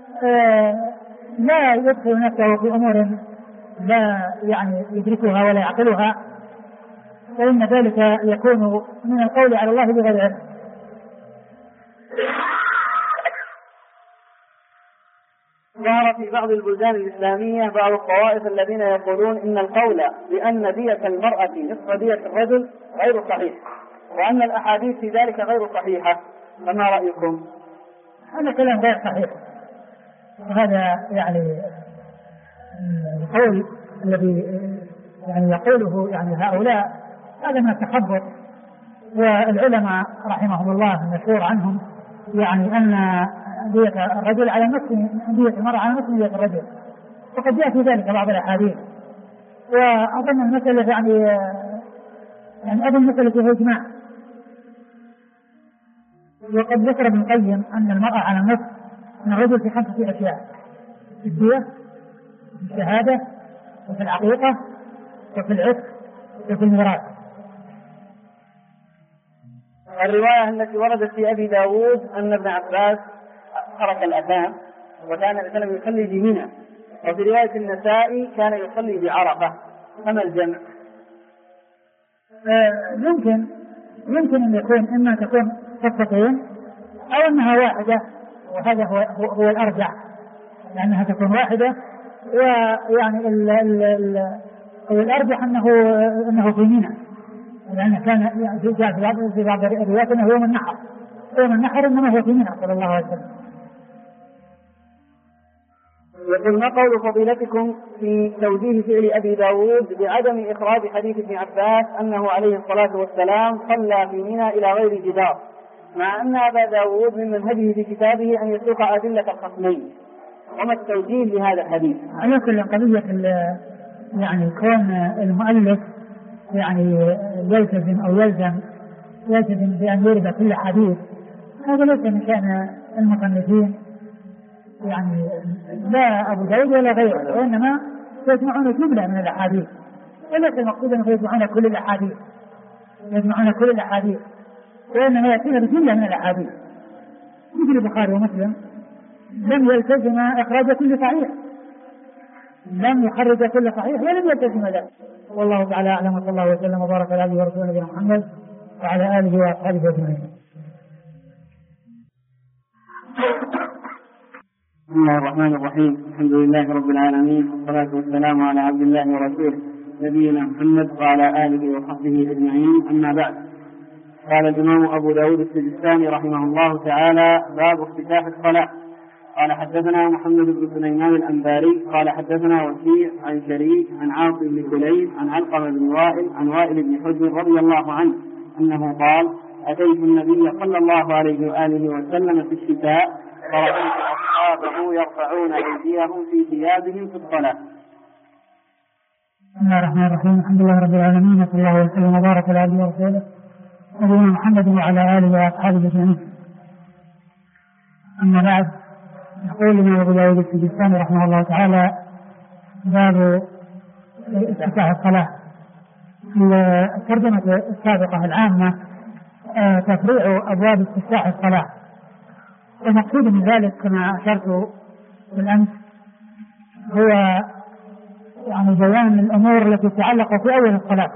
لا يدخل نفسه في أمور لا يعني يدركها ولا يعقلها، فإن ذلك يكون من القول على الله بغير علم. ظهر في بعض البلدان الإسلامية بعض الطوائف الذين يقولون إن القول بأن دية المرأة نصف دية الرجل غير صحيح، وأن الأحاديث في ذلك غير صحيحة، فما رأيكم؟ هذا كلام غير صحيح، وهذا يعني القول الذي يعني يقوله يعني هؤلاء هذا من التخبط. والعلماء رحمهم الله المشهور عنهم يعني أن دية الرجل على نصف دية المرأة على نصف دية الرجل، وقد جاء في ذلك بعض الأحاديث. وأظن المسألة يعني أظن المسألة فيها إجماع. وقد ذكر ابن القيم أن المرأة على النصف من الرجل في 5 أشياء: في الدية، في الشهادة، وفي العقيقة، وفي العتق، وفي الميراث. الرواية التي وردت في أبي داود أن ابن عباس ترك الأذان وكان الإنسان يصلي بمنى، وفي رواية النسائي كان يصلي بعرفة. فما الجمع؟ يمكن أن يكون إما تكون قصتين أو أنها واحدة، وهذا هو الأرجح، لأنها تكون واحدة. ويعني الأرجح أنه في منى، لأنه كان جاء في بعض الروايات أنه يوم النحر إنما هو في منى صلى الله عليه وسلم. يقول: ما قول فضيلتكم في توجيه فعل أبي داود بعدم إخراج حديث ابن عباس أنه عليه الصلاة والسلام صلى في منى إلى غير جدار، مع أن أبا داود من منهجه في كتابه أن يسوق أدلة الخصمين؟ وما التوجيه لهذا الحديث؟ على كل قضية يعني كون المؤلف يعني يلتزم أو يلزم بأن يرد كل حديث، هذا ليس من شأن المصنفين، يعني لا أبو داود ولا غيره، وإنما يجمعون جملة من الأحاديث، وليس المقصود أنه يجمعون كل الأحاديث، وإنما يأتينا بجملة من الأحاديث. مثل البخاري ومسلم لم يلتزم إخراج كل صحيح، لم يخرج كل صحيح ولم يلتزم ذلك. والله تعالى أعلم، وصلى الله وسلم وبارك على عبده ورسوله نبينا محمد وعلى آله وأصحابه أجمعين. بسم الله الرحمن الرحيم. الحمد لله رب العالمين، والصلاة والسلام على عبد الله ورسوله نبينا محمد وعلى آله وصحبه أجمعين. أما بعد، قال الإمام أبو داود السجستاني رحمه الله تعالى: باب افتتاح الصلاة. قال: حدثنا محمد بن سليمان الأنباري قال: حدثنا وكيع عن شريك عن عاصم بن كليب عن علقمة بن وائل عن وائل بن حجر رضي الله عنه أنه قال: أتيت النبي صلى الله عليه وآله وسلم في الشتاء فرأيت أصحابه يرفعون أيديهم في ثيابهم في الصلاة. بسم الله الرحمن الرحيم. الحمد لله رب العالمين، وصلى الله وسلم وبارك على عبده ورسوله نبينا محمد وعلى آله وأصحابه أجمعين. أما بعد، يقول الإمام أبو داود السجستاني رحمه الله تعالى: باب افتتاح الصلاة. الترجمة السابقة العامة تفريع أبواب افتتاح الصلاة، والمقصود من ذلك كما أشرت بالأمس هو يعني بيان الأمور التي تتعلق في أول الصلاة،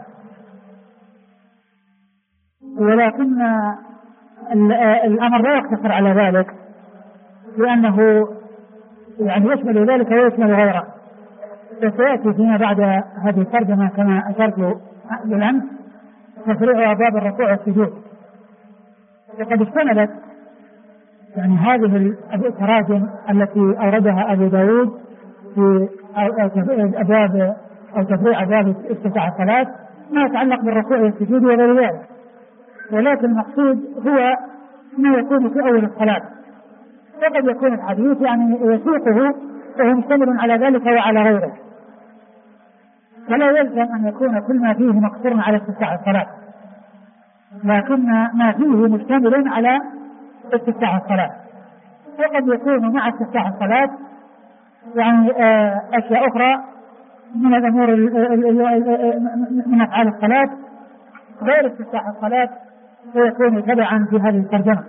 ولكن الأمر لا يقتصر على ذلك، لأنه يعني يشمل ذلك ويشمل غيره. فسيأتي فيما بعد هذه الترجمة كما أشرت بالأمس تفريع أبواب الركوع والسجود. وقد اشتملت يعني هذه التراجم التي أوردها أبو داود في أبواب أو تفريع أبواب افتتاح الصلاة ما يتعلق بالركوع والسجود وغير ذلك، ولكن المقصود هو ما يكون في أول الصلاة. وقد يكون الحديث يعني يسوقه وهو مشتمل على ذلك وعلى غيره، فلا يلزم أن يكون كل ما فيه مقصورا على افتتاح الصلاة، لكن ما فيه مشتمل على استفتاح الصلاة. وقد يكون مع استفتاح الصلاة يعني أشياء أخرى من الأمور من أفعال الصلاة غير استفتاح الصلاة، ويكون تبعا في هذه الترجمة.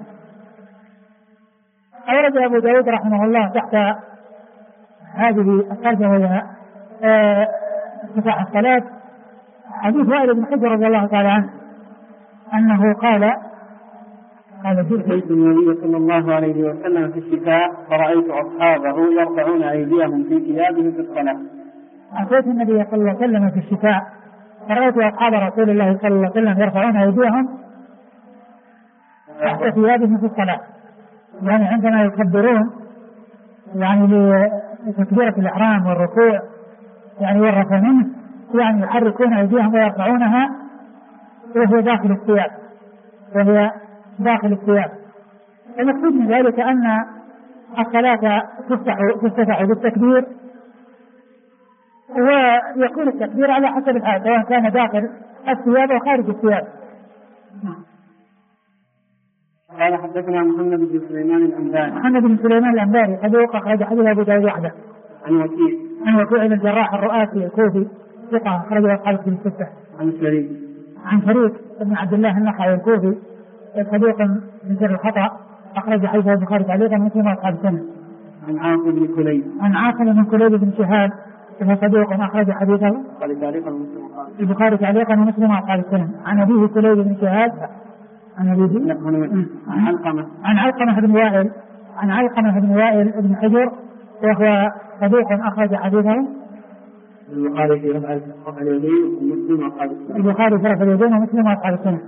أورد أبو داود رحمه الله تحت هذه الترجمة وهي استفتاح الصلاة حديث وائل بن حجر رضي الله تعالى عنه أنه قال: أتيت النبي صلى الله عليه وسلم في الشتاء فرأيت أصحابه يرفعون أيديهم في ثيابهم في الصلاة. أتيت النبي صلى الله عليه وسلم في الشتاء فرأيت أصحاب رسول الله صلى الله عليه وسلم يرفعون أيديهم تحت ثيابهم في الصلاة، يعني عندما يكبرون يعني لتكبيرة الإحرام والركوع يعني والرفع منه، يعني يحركون أيديهم ويرفعونها وهي داخل الثياب، المقصود من ذلك أن الصلاة تفتح بالتكبير، ويكون التكبير على حسب الحال سواء كان داخل الثياب أو خارج الثياب. قال حدثنا محمد بن سليمان الأنباري صدوق أخرج حديث أبو داود وحده. عن وكيع بن الجراح الرؤاسي الكوفي ثقة أخرج أصحاب الكتب الستة. عن شريك بن عبد الله النخعي الكوفي صدوق من جر الخطأ أخرج حديث البخاري تعليقا ومسلم وأصحاب السنة. عن عاصم بن كليب بن شهاب وهو صدوق أخرج حديثه البخاري تعليقا ومسلم وأصحاب السنة. عن أبيه كليب بن شهاب عن علقمة بن وائل بن حجر وهو صدوق أخرج حديثه البخاري في رفع اليدين ومسلم وأصحاب السنة.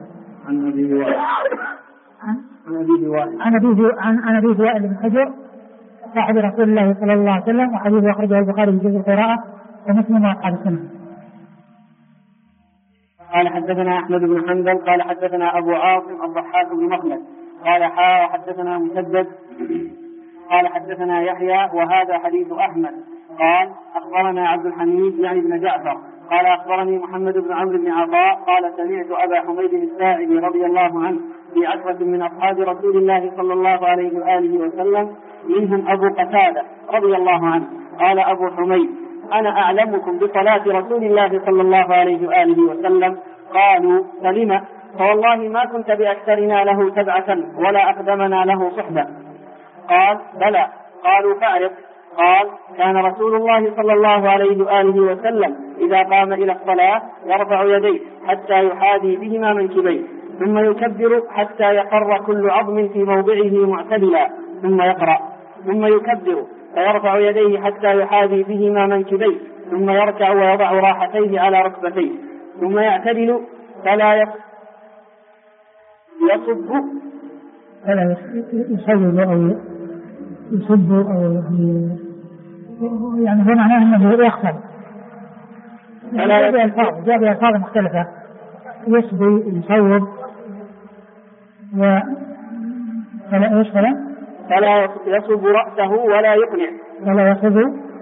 عن أبي وائل بن حجر صاحب رسول الله صلى الله عليه وسلم وحديثه أخرجه البخاري في جزء القراءة ومسلم وأصحاب السنة. قال حدثنا أحمد بن حنبل قال حدثنا أبو عاصم الضحاك بن مخلد قال حدثنا مسدد قال حدثنا يحيى وهذا حديث أحمد قال أخبرنا عبد الحميد يعني بن جعفر قال أخبرني محمد بن عمرو بن عطاء قال سمعت أبا حميد الساعدي رضي الله عنه في 10 من أصحاب رسول الله صلى الله عليه وآله وسلم منهم أبو قتادة رضي الله عنه قال أبو حميد أنا أعلمكم بصلاة رسول الله صلى الله عليه وآله وسلم. قالوا فلم؟ فوالله ما كنت بأكثرنا له تبعة ولا أقدمنا له صحبة. قال بلى. قالوا فأعرف. قال كان رسول الله صلى الله عليه وآله وسلم إذا قام إلى الصلاة يرفع يديه حتى يحاذي بهما منكبيه ثم يكبر حتى يقر كل عظم في موضعه معتدلا ثم يقرأ ثم يكبر فيرفع يديه حتى يحاذي بهما منكبيه ثم يركع ويضع راحتيه على ركبتيه ثم يعتدل فلا يصب أو يعني هو معناه أنه يخسر. جاء بألفاظ مختلفة يصبي يصوب فلا يصب رأسه ولا يقنع. فلا يصب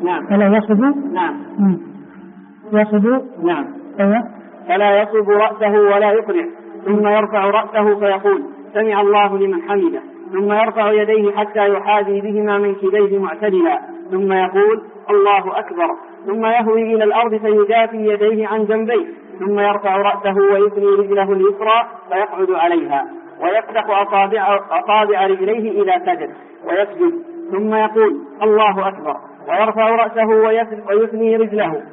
فلا يصب رأسه ولا يقنع ثم يرفع رأسه فيقول سمع الله لمن حمده ثم يرفع يديه حتى يحاذي بهما منكبيه معتدلا ثم يقول الله أكبر ثم يهوي إلى الأرض فيجافي يديه عن جنبيه ثم يرفع رأسه ويثني رجله اليسرى فيقعد عليها ويفتح أصابع رجليه إذا سجد ويسجد ثم يقول الله أكبر ويرفع رأسه ويثني رجله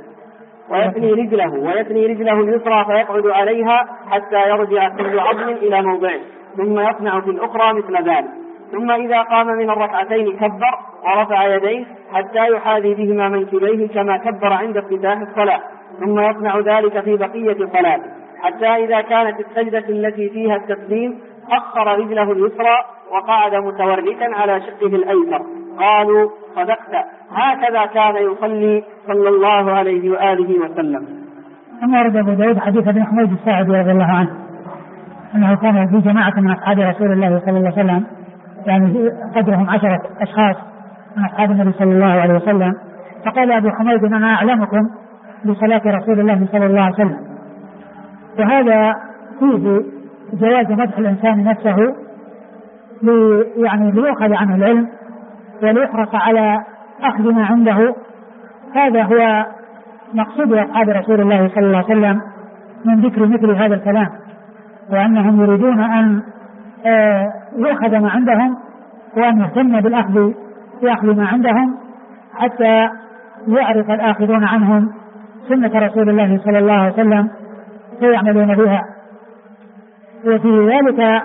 اليسرى فيقعد عليها حتى يرجع كل عظم إلى موضعه ثم يصنع في الأخرى مثل ذلك. ثم إذا قام من الركعتين كبر ورفع يديه حتى يحاذي بهما منكبيه كما كبر عند افتتاح الصلاة ثم يصنع ذلك في بقية الصلاة حتى إذا كانت السجدة التي فيها التسليم أخر رجله اليسرى وقعد متوركا على شقه الأيسر. قالوا صدقت هكذا كان يصلي صلى الله عليه وآله وسلم. أما ورد أبو داود حديث ابن حميد الساعدي رضي الله عنه أنه كان في جماعة من أصحاب رسول الله صلى الله عليه وسلم يعني قدرهم 10 أشخاص من أصحاب النبي صلى الله عليه وسلم فقال أبو حميد أنا أعلمكم بصلاة رسول الله صلى الله عليه وسلم. وهذا فيه جواز مدح الإنسان نفسه يعني ليأخذ عنه العلم وليحرص على أخذ ما عنده. هذا هو مقصود أصحاب رسول الله صلى الله عليه وسلم من ذكر مثل هذا الكلام وأنهم يريدون أن يأخذ ما عندهم وأن يهتم بالأخذ ما عندهم حتى يعرف الآخذون عنهم سنة رسول الله صلى الله عليه وسلم فيعملون بها. وفي ذلك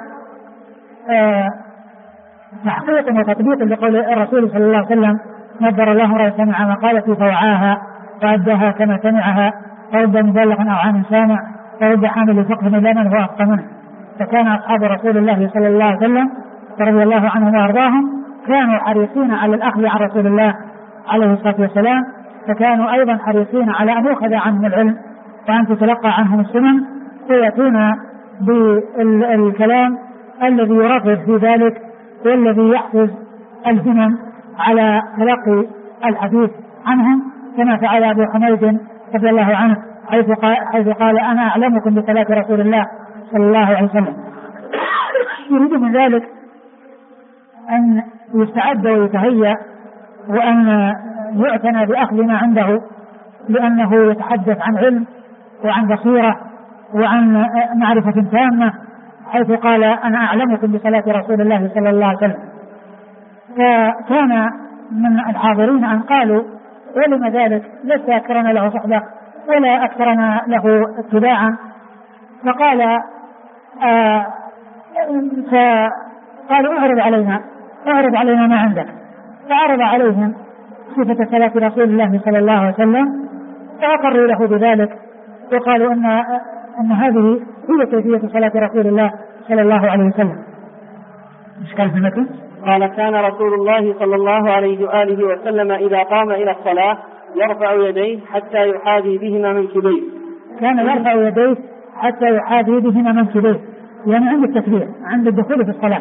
تحقيق وتطبيق لقول الرسول صلى الله عليه وسلم نذر الله امرأ سمع مقالتي فوعاها وأداها كما سمعها فرد مبلغ أو عام سامع فرد حامل فقه إلى من هو أفقه منه. فكان أصحاب رسول الله صلى الله عليه وسلم رضي الله عنهم وأرضاهم كانوا حريصين على الأخذ عن رسول الله عليه الصلاة والسلام، فكانوا أيضا حريصين على أن يؤخذ عنهم العلم وأن تتلقى عنهم السنن، فيأتون بالكلام الذي يرغب في ذلك والذي يحفز الهمم على تلقي الحديث عنهم، كما فعل أبو حميد رضي الله عنه حيث قال أنا أعلمكم بصلاة رسول الله صلى الله عليه وسلم. يريد من ذلك أن يستعد ويتهيأ وأن يعتنى بأخذ ما عنده، لأنه يتحدث عن علم وعن بصيرة وعن معرفة تامة، حيث قال أنا أعلمكم بصلاة رسول الله صلى الله عليه وسلم. فكان من الحاضرين أن قالوا ولم ذلك؟ لست أكثرنا له صحبة ولا أكثرنا له اتباعا. فقالوا اعرض علينا ما عندك. فعرض عليهم صفة صلاة رسول الله صلى الله عليه وسلم، فأقروا له بذلك وقالوا أن هذه هي كيفية صلاة رسول الله صلى الله عليه وسلم. مش كان في المتن؟ قال كان رسول الله صلى الله عليه وآله وسلم إذا قام إلى الصلاة يرفع يديه حتى يحاذي بهما منكبيه. كان يرفع يديه حتى يحاذي بهما منكبيه، يعني عند التكبير، عند الدخول في الصلاة.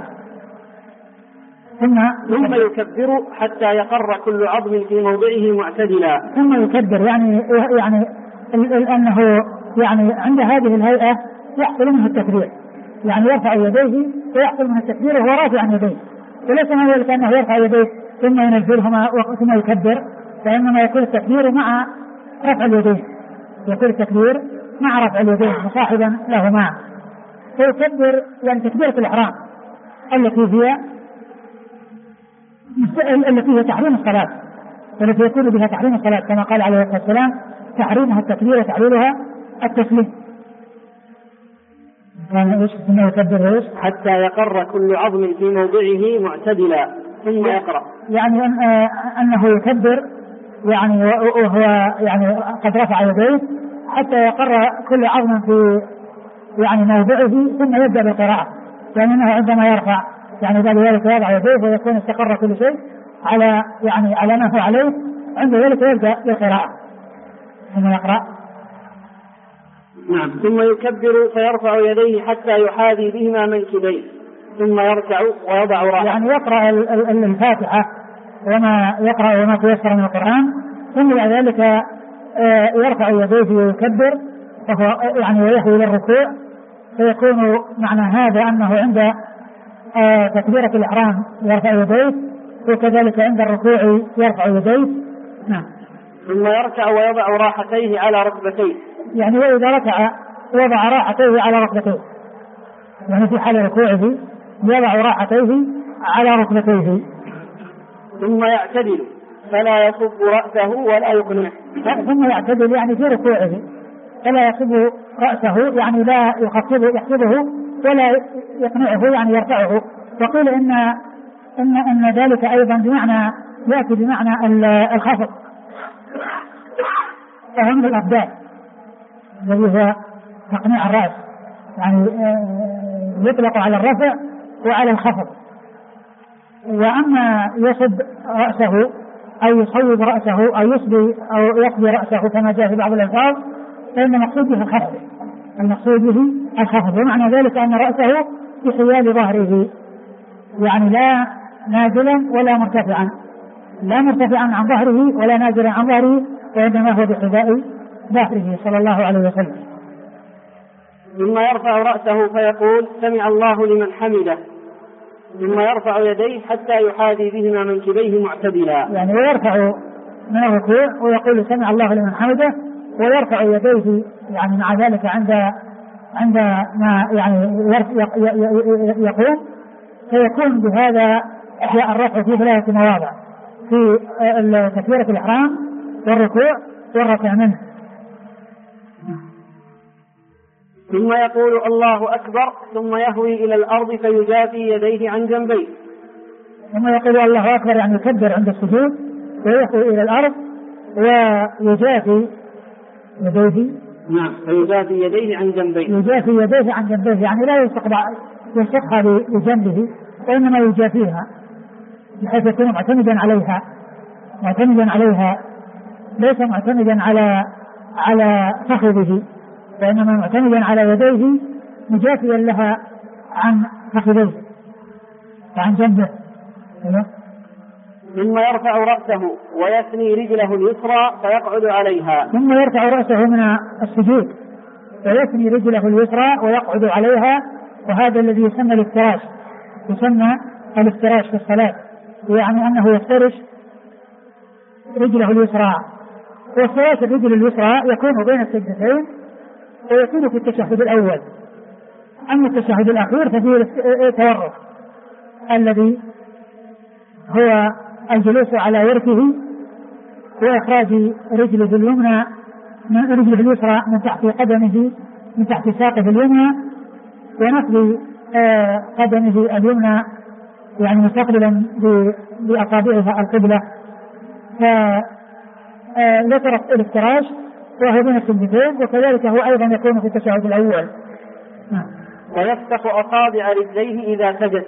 ثم يكبر حتى يقر كل عظم في موضعه معتدلا. ثم يكبر يعني أنه يعني عند هذه الهيئة يحصل منه التكبير، يعني يرفع يديه ويحصل منه التكبير وهو رافع يديه، وليس من ذلك أنه يرفع يديه ثم ينزلهما ثم يكبر، فإنما يكون التكبير مع رفع اليدين، يكون التكبير مع رفع اليدين مصاحبا لهما. فيكبر يعني تكبيرة الإحرام التي هي تحريم الصلاة، والتي يكون بها تحريم الصلاة كما قال عليه الصلاة والسلام تحريمها التكبير وتحليلها التسليم. ثم يكبر حتى يقر كل عظم في موضعه معتدلا ثم يقرأ، يعني أنه يكبر يعني وهو يعني قد رفع يديه حتى يقر كل عظم في يعني موضعه ثم يبدأ بالقراءة، يعني أنه عندما يرفع يعني ذلك يضع يديه ويكون استقر كل شيء على ما هو عليه، عند ذلك يبدأ بالقراءة ثم يقرأ. نعم. ثم يكبر فيرفع يديه حتى يحاذي بهما منكبيه ثم يركع ويضع رأسه، يعني يقرأ الفاتحة وما تيسر من القرآن، ثم بعد ذلك يرفع يديه ويكبر وهو يعني ويهوي للركوع، فيكون معنى هذا أنه عند تكبيرة الإحرام يرفع يديه، وكذلك عند الركوع يرفع يديه. نعم. ثم يركع ويضع راحتيه على ركبتيه، يعني وإذا ركع وضع راحتيه على ركبتيه، يعني في حال ركوعه يضع راحتيه على ركبتيه. ثم يعتدل فلا يصب رأسه ولا يقنعه. ثم يعتدل يعني في ركوعه فلا يصب رأسه، يعني لا يخفضه ولا يقنعه يعني يرفعه. وقيل إن ذلك أيضا بمعنى يأتي بمعنى الخفض، فهو من الأبدال الذي هو تقنيع الرأس، يعني يطلق على الرفع وعلى الخفض. وأما يصب رأسه أو يصوب رأسه أو يصبي أو يقضي رأسه كما جاء في بعض الألفاظ، فإن المقصود به الخفض، ومعنى ذلك أن رأسه بحيال ظهره، يعني لا نازلا ولا مرتفعا، لا مرتفعا عن ظهره ولا نازلا عن ظهره، وإنما هو بحذاء ظهره صلى الله عليه وسلم. ثم يرفع رأسه فيقول سمع الله لمن حمده، ثم يرفع يديه حتى يحاذي بهما منكبيه معتدلا، يعني ويرفع من الركوع ويقول سمع الله لمن حمده، ويرفع يديه يعني مع ذلك عند ما يعني يقوم، فيكون بهذا الرفع في 3 مواضع: في تكبيرة الإحرام والركوع والرفع منه. ثم يقول الله أكبر ثم يهوي إلى الأرض فيجافي يديه عن جنبيه. ثم يقول الله أكبر يعني يكبر عند السجود ويهوي إلى الأرض ويجافي يديه. نعم. فيجافي يديه عن جنبيه. يجافي يديه عن جنبيه يعني لا يلصقها بجنبه، وإنما بحيث يكون معتمدا عليها ليس معتمدا على فخذه، وإنما معتمدا على يديه مجافيا لها عن فخذيه وعن جنبه. ثم يرفع رأسه ويثني رجله اليسرى فيقعد عليها. ثم يرفع رأسه من السجود ويثني رجله اليسرى ويقعد عليها، وهذا الذي يسمى الافتراش في الصلاة، يعني أنه يفترش رجله اليسرى. وافتراش الرجل اليسرى يكون بين السجدتين ويكون في التشهد الأول. أما التشهد الأخير ففيه التورك الذي هو الجلوس على وركه وإخراج رجله اليسرى من تحت قدمه، من تحت ساقه اليمنى، ونقل قدمه اليمنى يعني مستقبلا بأصابعها القبلة. فذكر الافتراش وهو بين السجدتين، وكذلك هو أيضا يكون في التشهد الأول. ويفتح أصابع رجليه إذا سجد.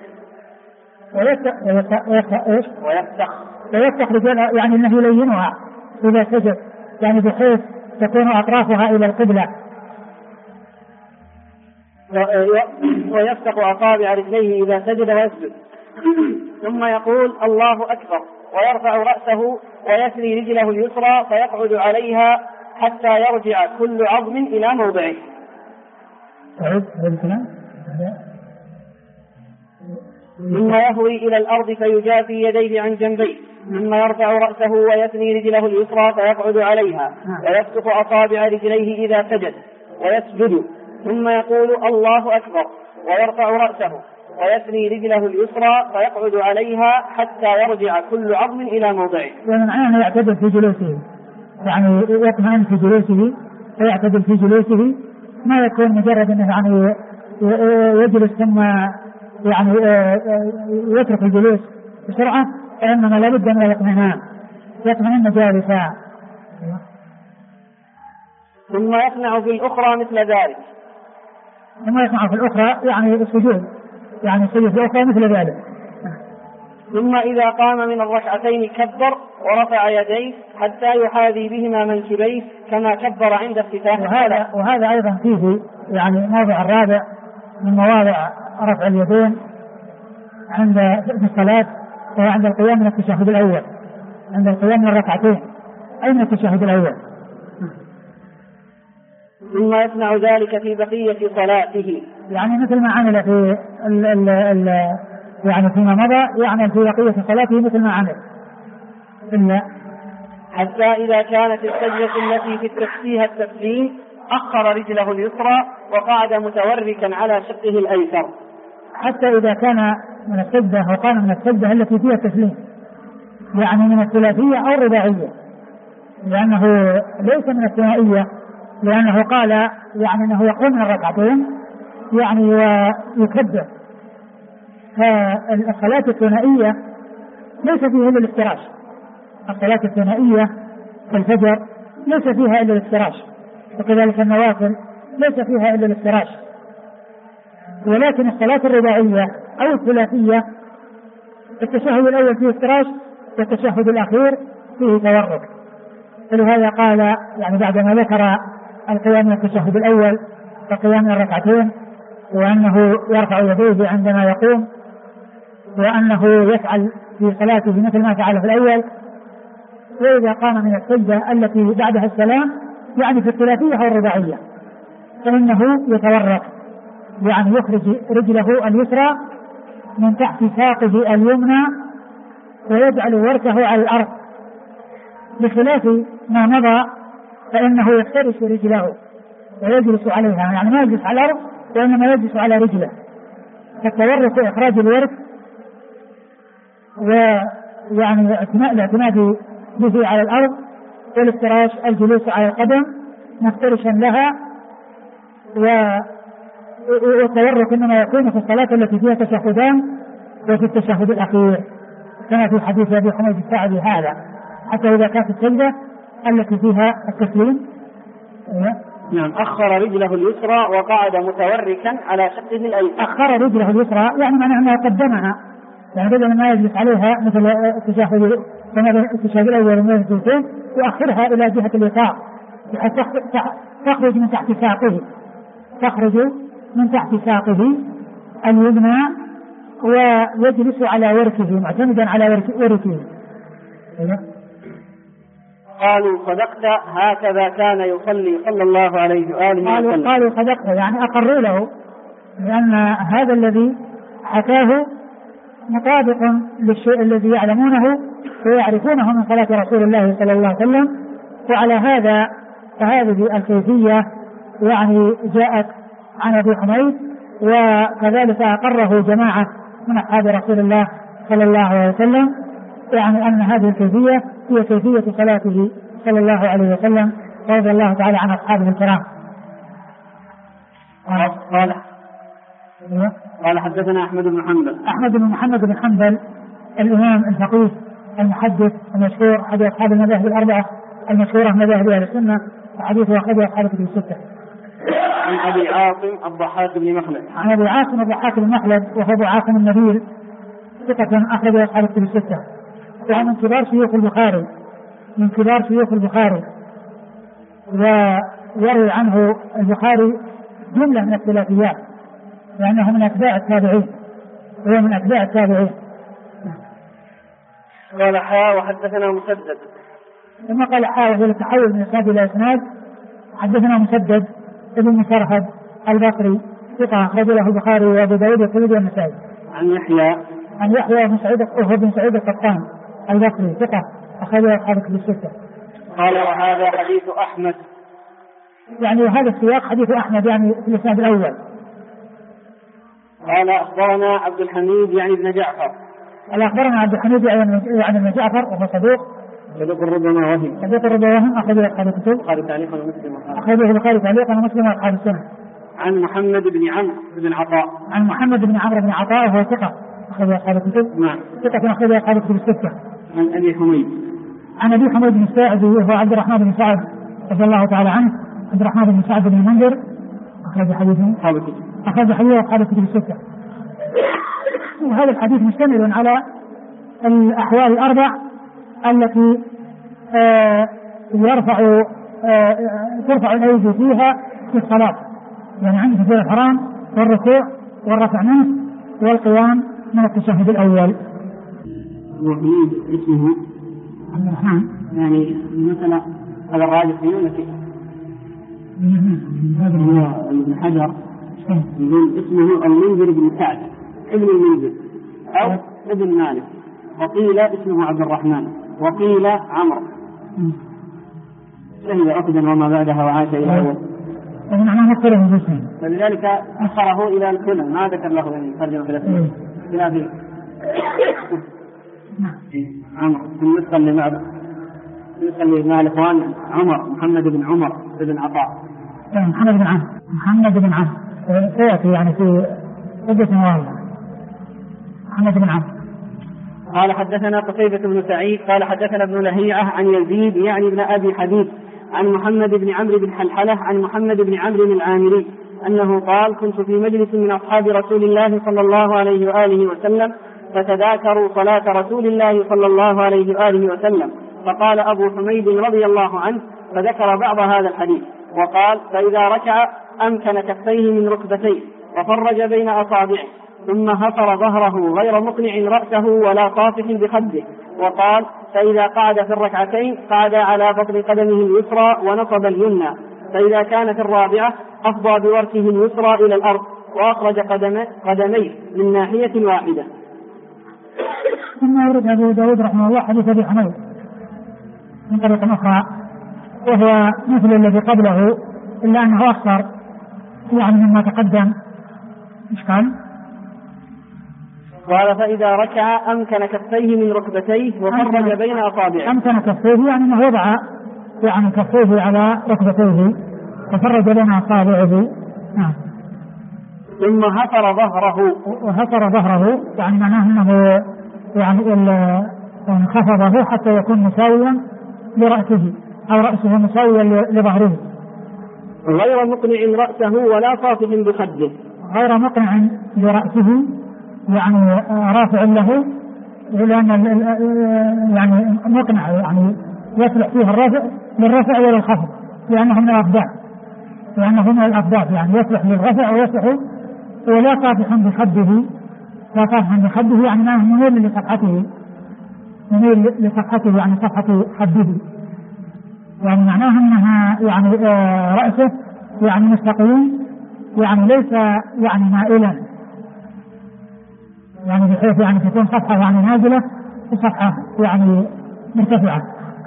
ويفتح رجل يعني أنه يلينها إذا سجد، يعني بحيث تكون أطرافها إلى القبلة. ويفتح أصابع رجليه إذا سجد ويسجد، ثم يقول الله أكبر، ويرفع رأسه ويثني رجله اليسرى فيقعد عليها حتى يرجع كل عظم إلى موضعه. ثم يهوي إلى الأرض فيجافي يديه عن جنبيه، ثم يرفع رأسه ويثني رجله اليسرى فيقعد عليها، ويفتح أصابع رجليه إذا سجد ويسجد، ثم يقول الله أكبر، ويرفع رأسه ويثني رجله اليسرى فيقعد عليها حتى يرجع كل عظم إلى موضعه. يعني معناه أنه يعتدل في جلوسه، يعني يطمئن في جلوسه ويعتدل في جلوسه، ما يكون مجرد أنه يعني يجلس ثم يعني يترك الجلوس بسرعة، فإنما لابد من الاطمئنان، يطمئن جالسا. ثم يصنع في الأخرى مثل ذلك. ثم يصنع في الأخرى يعني السجود، يعني السجود في الأخرى مثل ذلك. ثم إذا قام من الركعتين كبر ورفع يديه حتى يحاذي بهما منكبيه كما كبر عند افتتاح الصلاة. وهذا أيضا فيه يعني موضع الرابع من مواضع رفع اليدين عند الصلاة، وعند القيام من التشهد الأول، عند القيام من الركعتين أي من التشهد الأول. ثم يصنع ذلك في بقية صلاته، يعني مثل ما عمل في يعني فيما مضى يعمل في بقية صلاته مثل ما عمل. حتى إذا كانت السجدة التي في فيها التسليم أخر رجله اليسرى وقعد متوركا على شقه الأيسر. حتى إذا كان من السجدة وقام من السجدة التي فيها التسليم، يعني من الثلاثية أو الرباعية، لأنه ليس من الثنائية، لأنه قال يعني أنه يقوم من الركعتين يعني ويكبر. فالصلاة الثنائية ليس فيها إلا الافتراش، الصلاة الثنائية في الفجر ليس فيها إلا الافتراش، وكذلك النوافل ليس فيها إلا الافتراش. ولكن الصلاة الرباعية أو الثلاثية التشهد الأول فيه افتراش والتشهد الأخير فيه تورك. فلهذا قال يعني بعدما ذكر القيام من التشهد الأول والقيام من الركعتين، وأنه يرفع يديه عندما يقوم، وأنه يفعل في صلاته مثل ما فعل في الأول، وإذا قام من السجدة التي بعدها السلام يعني في الثلاثية أو الرباعية فإنه يتورك، يعني يخرج رجله اليسرى من تحت ساقه اليمنى ويجعل وركه على الأرض، بخلاف ما مضى فإنه يفترش رجله ويجلس عليها، يعني ما يجلس على الأرض وإنما يجلس على رجله. فالتورك إخراج الورك ويعني الاعتماد به على الأرض، والافتراش الجلوس على القدم مفترشا لها. والتورك إنما يكون في الصلاة التي فيها تشهدان وفي التشهد الأخير، كما في حديث أبي حميد الساعدي هذا، حتى إذا كانت السجدة التي فيها التسليم أخر رجله اليسرى وقعد متوركا على شقه الأيسر. أخر رجله اليسرى يعني معناه أنه قدمها، يعني بدل ما يجلس عليها مثل التشهد الأول من الثلثين يؤخرها إلى جهة اليسار بحيث تخرج من تحت ساقه اليمنى ويجلس على وركه معتمدا على وركه. قالوا صدقت هكذا كان يصلي صلى الله عليه وآله وسلم. قالوا صدقت يعني أقروا له لأن هذا الذي حكاه مطابق للشيء الذي يعلمونه ويعرفونه من صلاة رسول الله صلى الله عليه وسلم. وعلى هذا فهذه الكيفية يعني جاءت عن أبي حميد وكذلك أقره جماعة من أصحاب رسول الله صلى الله عليه وسلم يعني أن هذه الكيفية هي كيفية صلاته صلى الله عليه وسلم رضي الله تعالى عن أصحابه الكرام. قال حدثنا أحمد بن محمد الإمام الفقيه المحدث المشهور أحد أصحاب المذاهب الأربعة المشهورة من مذاهب أهل السنة وحديثه أخرجه أصحاب الكتب الستة. عن أبي عاصم الضحاك بن مخلد وهو أبو عاصم النبيل ثقة أخرجه أصحاب الكتب الستة وهو من كبار شيوخ البخاري ويروي عنه البخاري جملة من الثلاثيات لأنه من أتباع التابعين قال وحدثنا مسدد ثم قال وهو التحول من إسناد إلى إسناد. حدثنا مسدد ابن مسرهد البصري ثقة أخرج له البخاري وأبو داود والترمذي والنسائي. عن يحيى بن سعيد القطان البصري ثقة أخرج له أصحاب الكتب الستة. قال وهذا حديث أحمد يعني هذا السياق حديث أحمد يعني في الإسناد الأول. قال أخبرنا عبد الحميد يعني بن جعفر. أخبرنا عبد الحميد يعني بن جعفر وهو صدوق ربما وهم أخرجه أصحاب الكتب البخاري تعليقا ومسلم وأصحاب السنة. عن محمد بن عمرو بن عطاء وهو ثقة أخرجه أصحاب الكتب. نعم. ثقة أخرجه أصحاب الكتب الستة. عن أبي حميد بن الساعدي وهو عبد الرحمن بن سعد رضي الله تعالى عنه. عبد الرحمن بن سعد بن المنذر أخرج حديثه أصحاب الكتب الستة. وهذا الحديث مشتمل على الأحوال الأربع التي ترفع الأيدي فيها في الصلاة يعني عند تكبير الإحرام والركوع والرفع منه والقيام من التشهد الأول. وحميد اسمه عبد الرحمن يعني مثلا هذا الراجح في نونتي هو ابن حجر يقول اسمه المنذر بن سعد ابن المنذر أو ابن مالك وقيل اسمه عبد الرحمن وقيل عمرو شهد عقدا وما بعدها وعاش إلى أول فلذلك أخره إلى الكلى ما ذكر له يعني ترجمة في الأسماء خلافه عمرو بالنسبة مع الإخوان محمد بن عمر بن عطاء محمد بن عمرو سيأتي يعني في عدة مواضع. محمد بن عمرو قال حدثنا قتيبة بن سعيد قال حدثنا ابن لهيعة عن يزيد يعني ابن أبي حبيب عن محمد بن عمرو بن حلحلة عن محمد بن عمرو العامري أنه قال كنت في مجلس من أصحاب رسول الله صلى الله عليه وآله وسلم فتذاكروا صلاة رسول الله صلى الله عليه وآله وسلم فقال أبو حميد رضي الله عنه فذكر بعض هذا الحديث وقال فإذا ركع أمكن كفيه من ركبتيه وفرج بين أصابعه ثم هفر ظهره غير مقنع رأسه ولا طافح بخده وقال فإذا قعد في الركعتين قعد على بطن قدمه اليسرى ونصب اليمنى فإذا كان في الرابعة أفضى بوركه اليسرى إلى الأرض وأخرج قدميه من ناحية واحدة. ثم يورد أبو داود رحمه الله حديث أبي حميد من طريق أخرى وهو مثل الذي قبله إلا أنه أكثر يعني مما تقدم. إيش قال فإذا ركع أمكن كفيه من ركبتيه وفرج بين أصابعه. أمكن كفيه يعني أنه وضع يعني كفيه على ركبتيه وفرج بين أصابعه. ثم هفر ظهره يعني معناه أنه يعني خفضه حتى يكون مساويا لرأسه أو رأسه مساويا لظهره غير مقنع رأسه ولا طافح بخده. غير مقنع لرأسه يعني رافع له، لأن يعني مقنع يعني يصلح فيه الرفع للرفع وللخفض، لأنه من الأضداد، يعني يصلح للرفع ويصلح، ولا طافح بخده، يعني ما مميل لصفحته يعني صفحة خده، يعني معناه أنها يعني رأسه يعني مستقيم، يعني ليس يعني مائلا، يعني بحيث يعني تكون صفحة يعني نازلة وصفحة يعني مرتفعة.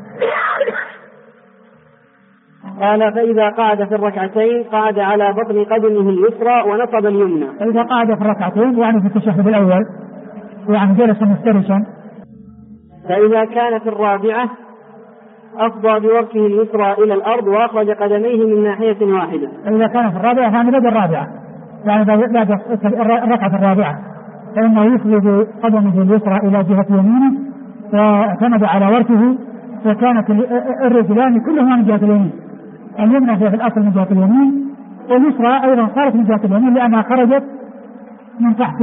قال فإذا قعد في الركعتين قعد على بطن قدمه اليسرى ونصب اليمنى. فإذا قعد في الركعتين يعني في التشهد الأول يعني جلس مفترشا. فإذا كان في الرابعة أفضى بوركه اليسرى إلى الأرض وأخرج قدميه من ناحية واحدة. فإذا كان في الرابعة يعني بدأ الرابعة، يعني بعد الركعة الرابعة فإنه يخرج قدمه اليسرى إلى جهة يمينه واعتمد على وركه، وكانت الرجلان كلهما من جهة اليمين، اليمنى في الأصل من جهة اليمين، واليسرى أيضا صارت من جهة اليمين لأنها خرجت من تحت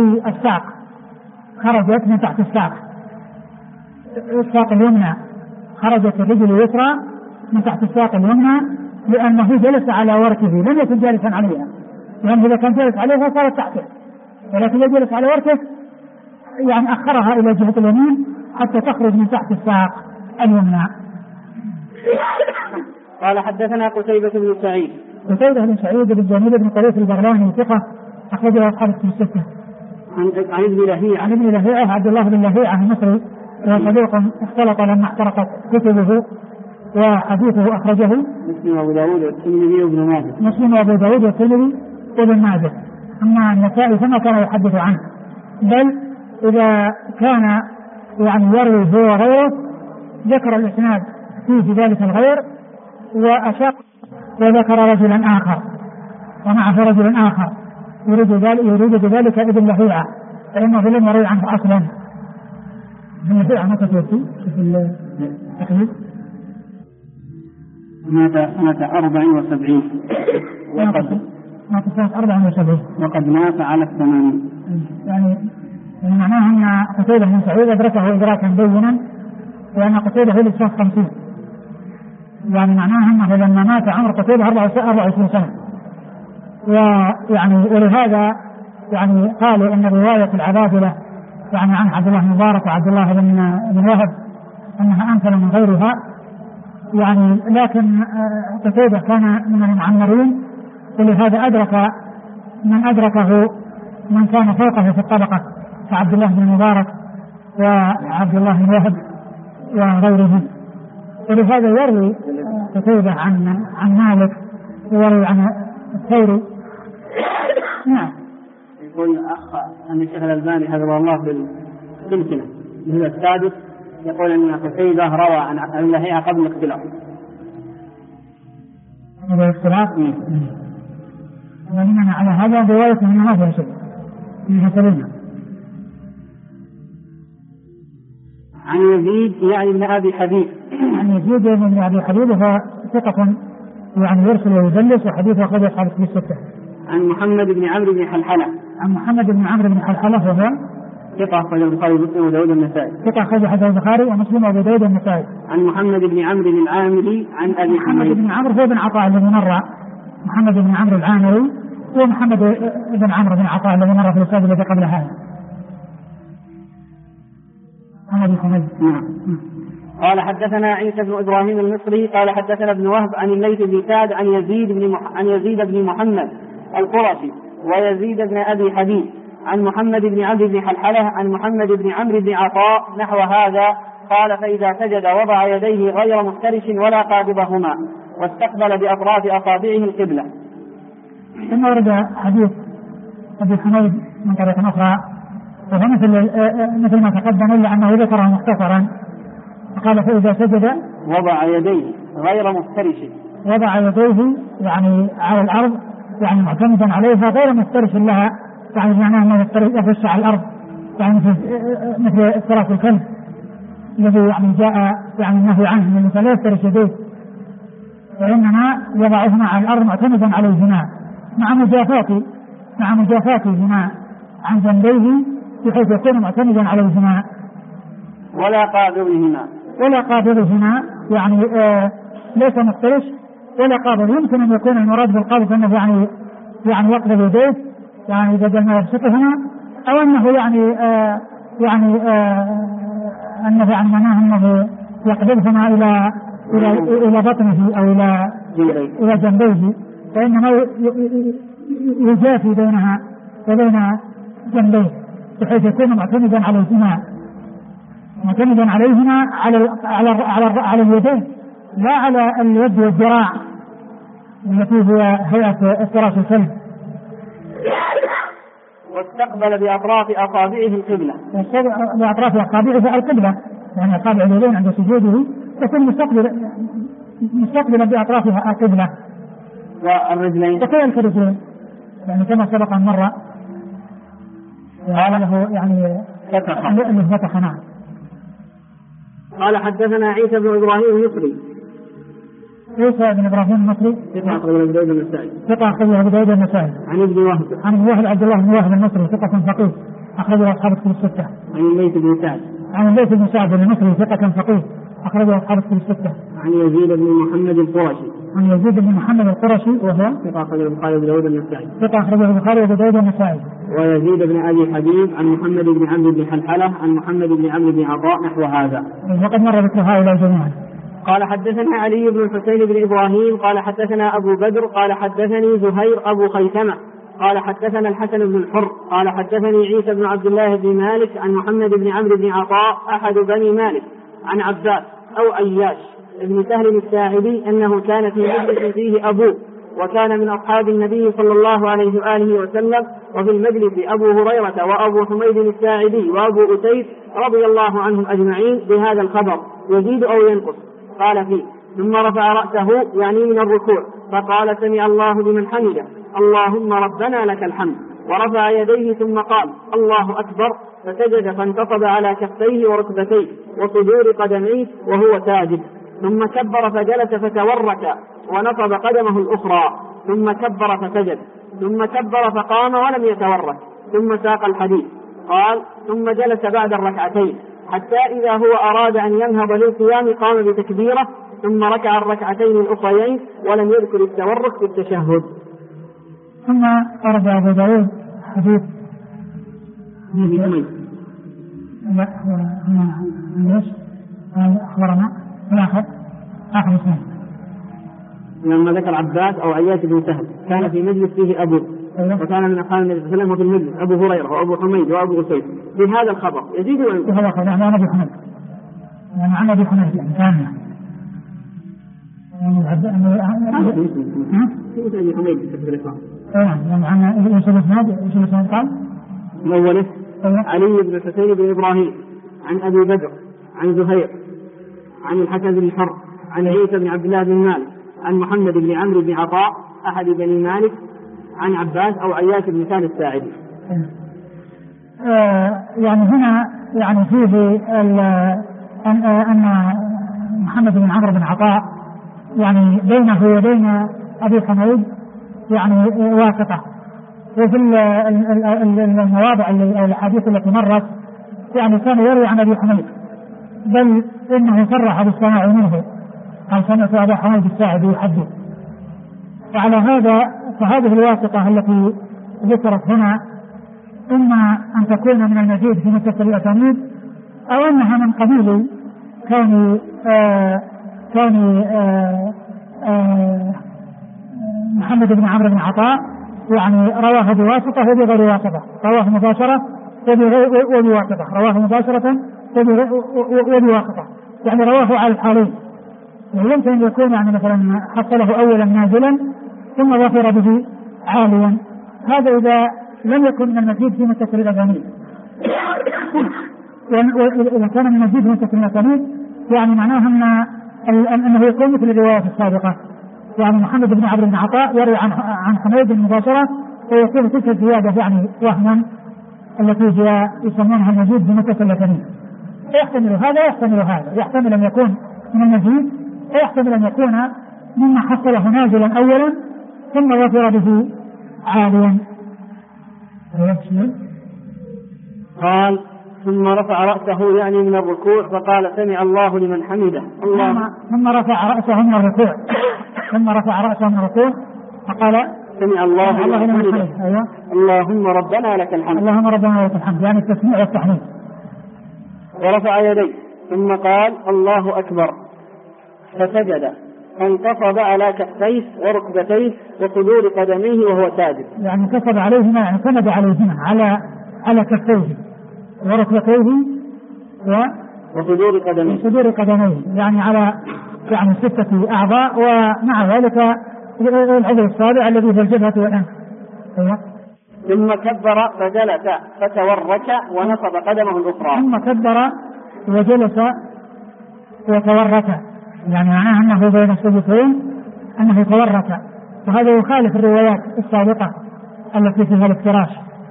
الساق اليمنى، خرجت الرجل اليسرى من تحت الساق اليمنى لأنه جلس على وركه، لم يكن جالسا عليها، لأنه إذا كان جالس عليها صارت تحته، ولكن إذا جلس على وركه يعني أخرها إلى جهة اليمين حتى تخرج من تحت الساق اليمنى. قال حدثنا قتيبة بن سعيد بن جميل بن طريف البغلاني ثقة أخرجه أصحاب الكتب الستة. عن ابن لهيعة عبد الله بن لهيعة المصري، وصديق اختلط لما احترقت كتبه، وحديثه أخرجه مسلم وأبو داود والترمذي وابن ماجه. أما النسائي فما كان يحدث عنه، بل إذا كان يعني يروي هو وغيره ذكر الإسناد فيه ذلك الغير وأشق، وذكر رجلا آخر ومعه رجل آخر يريد بذلك ابن لهيعة، فإنه لم يروي عنه أصلا. ابن لهيعة متى توفي؟ مات 74 وقد مات على 80. يعني معناه أن قتيبة بن سعيد أدركه إدراكا بينا، وأن قتيبة هو لسه 50، يعني معناه أنه لما مات عمر قتيبة 24 سنة، ويعني ولهذا يعني قالوا أن رواية العبادلة يعني عن عبد الله بن مبارك وعبد الله بن وهب أنها أمثل من غيرها، يعني لكن قتيبة كان من المعمرين، ولهذا أدرك من أدركه من كان فوقه في الطبقة كعبد الله بن مبارك وعبد الله بن وهب وغيرهم. ولهذا يروي قتيبة عن مالك ويروي عن الثوري. نعم. يقول أخ أن الشيخ الألباني حفظه الله في السلسلة الجزء السادس يقول أن قتيبة روى عن ابن لهيعة قبل الاختلاف. هذا الاختلاف ومن على هذا رواية من هذا الشيء من حسنين. عن يزيد يعني ابن أبي حبيب وهو ثقة يعني يرسل ويدلس، وحديث أخرجه أصحاب الكتب الستة. عن محمد بن عمرو بن حلحلة وهو ثقة أخرجه البخاري ومسلم وداود النسائي. البخاري ومسلم وأبو داود النسائي. عن محمد بن عمرو العامري عن أبي محمد بن عمرو هو بن عطاء الذي مر، محمد بن عمرو العامري ومحمد بن عمرو بن عطاء الذي مر في الأستاذ الذي قبل هذا. قال حدثنا عيسى بن إبراهيم المصري قال حدثنا ابن وهب عن الليث بن سعد عن يزيد بن محمد القرشي ويزيد بن أبي حبيب عن محمد بن عمرو بن حلحلة عن محمد بن عمرو بن عطاء نحو هذا. قال فإذا سجد وضع يديه غير مفترش ولا قابضهما واستقبل بأطراف أصابعه القبلة. ثم ورد حديث أبي حميد من طريق أخرى وهو مثل ما تقدم إلا أنه ذكره مختصرا. قال فإذا سجد وضع يديه غير مفترش، وضع يديه يعني على الأرض يعني معتمدا عليها غير مفترش لها، يعني معناه أنه يفرش على الأرض يعني مثل افتراس الكلب الذي يعني جاء يعني النهي عنه من لا يفترش يديه، وإنما يضعهما على الأرض معتمدا عليهما مع مجافاتهما عن جنبيه بحيث يكون معتمدا عليهما ولا قابضهما يعني ليس مفترش ولا قابض. يمكن أن يكون المراد بالقابض أنه يعني يقبض يديه يعني بدل ما يبسطهما، أو أنه أنه يعني معناه أنه يقبضهما إلى بطنه أو إلى جنبيه، فإنما يجافي بينها وبين جنبيه بحيث يكون معتمدا عليهما على اليدين لا على اليد والذراع التي هي هيئة افتراش الكلب. واستقبل بأطراف أصابعه القبلة. بأطراف أصابعه القبلة، يعني أصابع اليدين عند سجوده تكون مستقبلا بأطرافها القبلة. والرجلين وكذلك الرجلين يعني كما سبق مرة له يعني فتح. نعم. قال حدثنا عيسى بن إبراهيم المصري. عيسى بن إبراهيم المصري ثقة أخرجه أبو داود النسائي. عن ابن وهب عبد الله بن وهب المصري ثقة فقيه أخرجه أصحاب الكتب الستة. عن الليث بن سعد المصري ثقة فقيه أخرجه أصحاب الكتب الستة. عن يزيد بن محمد القرشي وهو ثقة أخرجه البخاري وأبو داود النسائي. ويزيد بن أبي حبيب عن محمد بن عمرو بن حلحلة عن محمد بن عمرو بن عطاء نحو هذا. وقد مر ذكر هؤلاء جميعا. قال حدثنا علي بن الحسين بن إبراهيم قال حدثنا أبو بدر قال حدثني زهير أبو خيثمة قال حدثنا الحسن بن الحر قال حدثني عيسى بن عبد الله بن مالك عن محمد بن عمرو بن عطاء أحد بني مالك عن عباس أو أياش ابن سهل الساعدي أنه كان في مجلس فيه أبوه وكان من أصحاب النبي صلى الله عليه وآله وسلم، وفي المجلس أبو هريرة وأبو حميد الساعدي وأبو أسيد رضي الله عنهم أجمعين بهذا الخبر يزيد أو ينقص. قال فيه ثم رفع رأسه يعني من الركوع فقال سمع الله لمن حمده اللهم ربنا لك الحمد، ورفع يديه ثم قال الله أكبر، فسجد فانتصب على كفيه وركبتيه وصدور قدميه وهو ساجد، ثم كبر فجلس فتورك ونصب قدمه الأخرى، ثم كبر فسجد، ثم كبر فقام ولم يتورك، ثم ساق الحديث. قال ثم جلس بعد الركعتين حتى إذا هو أراد أن ينهض للقيام قام بتكبيره، ثم ركع الركعتين الأخريين ولم يذكر التورك في التشهد. ثم أرد أبو داود حديث أخبرنا آخر اسمه لما ذكر عباس أو عياش بن سهل كان في مجلس فيه أبوه وكان من أصحاب النبي صلى الله عليه وسلم، وفي المجلس أبو هريرة وأبو حميد وأبو أسيد بهذا الخبر يزيد وينقص. هذا خبر عن أبي حميد عن أبي حميد يعني كان عن ايش الاسناد قال؟ الاول علي بن الحسين بن ابراهيم عن ابي بدر عن زهير عن الحسن بن الحر عن عيسى بن عبد الله بن مالك عن محمد بن عمرو بن عطاء احد بني مالك عن عباس او عياش بن سهل الساعدي. يعني هنا يعني فيه ان محمد بن عمرو بن عطاء يعني بينه وبين أبي حميد يعني واسطة، وفي المواضع أو الحديث التي مرت يعني كان يروي عن أبي حميد، بل إنه صرح بالسماع منه قال سمعت أبا حميد الساعدي يحدث. وعلى هذا فهذه الواسطة التي ذكرت هنا إما أن تكون من المزيد في متصل الأسانيد أو أنها من قبيل كان محمد بن عمرو بن عطاء يعني رواه بواسطة وبغير واسطة، رواه مباشرة وبواسطة، رواه مباشرة وبواسطة، يعني رواه على الحالين. يمكن أن يكون يعني مثلا حصله أولا نازلا ثم ظفر به عاليا، هذا إذا لم يكن من المزيد في متصل الأسانيد. وإذا كان من المزيد في متصل الأسانيد يعني معناه أنه يكون مثل الرواية السابقة، يعني محمد بن عمرو بن عطاء يروي عن حميد مباشرة ويكون تلك الزيادة يعني وهما التي هي يسمونها المزيد بمتصل الأسانيد. يحتمل هذا ويحتمل هذا، يحتمل أن يكون من المزيد ويحتمل أن يكون مما حصله نازلا أولا ثم ظفر به عاليا. قال ثم رفع رأسه يعني من الركوع فقال سمع الله لمن حمده. ثم رفع رأسه من الركوع فقال سمع الله لمن حمده. أيوة. اللهم ربنا لك الحمد. اللهم ربنا لك الحمد يعني التسميع والتحميد. ورفع يديه ثم قال الله أكبر فسجد فانتصب على كفيه وركبتيه وصدور قدميه وهو ساجد. يعني انتصب عليهما يعني سند عليهما على كفيه وركبتيه وصدور قدميه يعني على يعني 6 أعضاء ومع ذلك العضو السابع الذي في الجبهة والأنف. ثم كبر فجلس فتورك ونصب قدمه الأخرى. ثم كبر وجلس وتورك يعني معناه أنه بين السجدتين أنه تورك، وهذا يخالف الروايات السابقة التي فيها الافتراش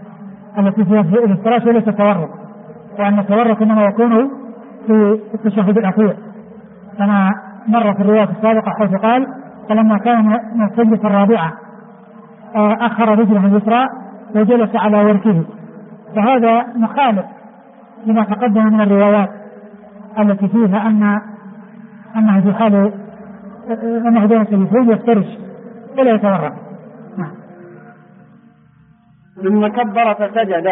وليس التورك، وأن التورك إنما يكون في التشهد الأخير كما مر في الروايات السابقة حيث قال فلما كان من السجدة الرابعة أخر رجله اليسرى وجلس على وركه، فهذا مخالف لما تقدم من الروايات التي فيها أنه في حال أنه بين السجدتين يفترش ولا يتورك. ثم كبر فسجد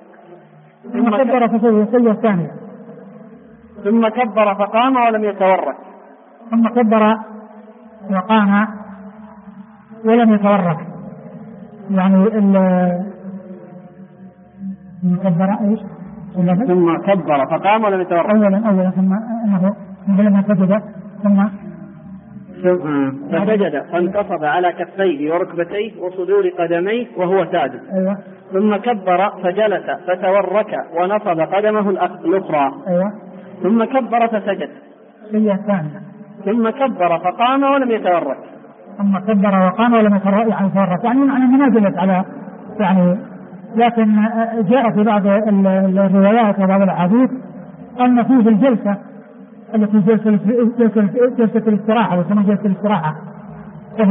السجدة الثانية. ثم كبر فقام ولم يتورك. ثم كبر وقام ولم يتورك يعني ثم كبر فقام ولم يتورك أولا ثم أنه لما سجد ثم فسجد فانتصب على كفيه وركبتيه وصدور قدميه وهو ساجد. أيوة. ثم كبر فجلس فتورك ونصب قدمه الأخرى. أيوة. ثم كبر فسجد. ثم كبر فقام ولم يتورك. ثم كبر وقام ولم يتورك يعني ما جلس على يعني، لكن جاء في بعض الروايات وبعض الأحاديث أن فيه الجلسة التي جلسة الاستراحة وثم جلسة الاستراحة وهي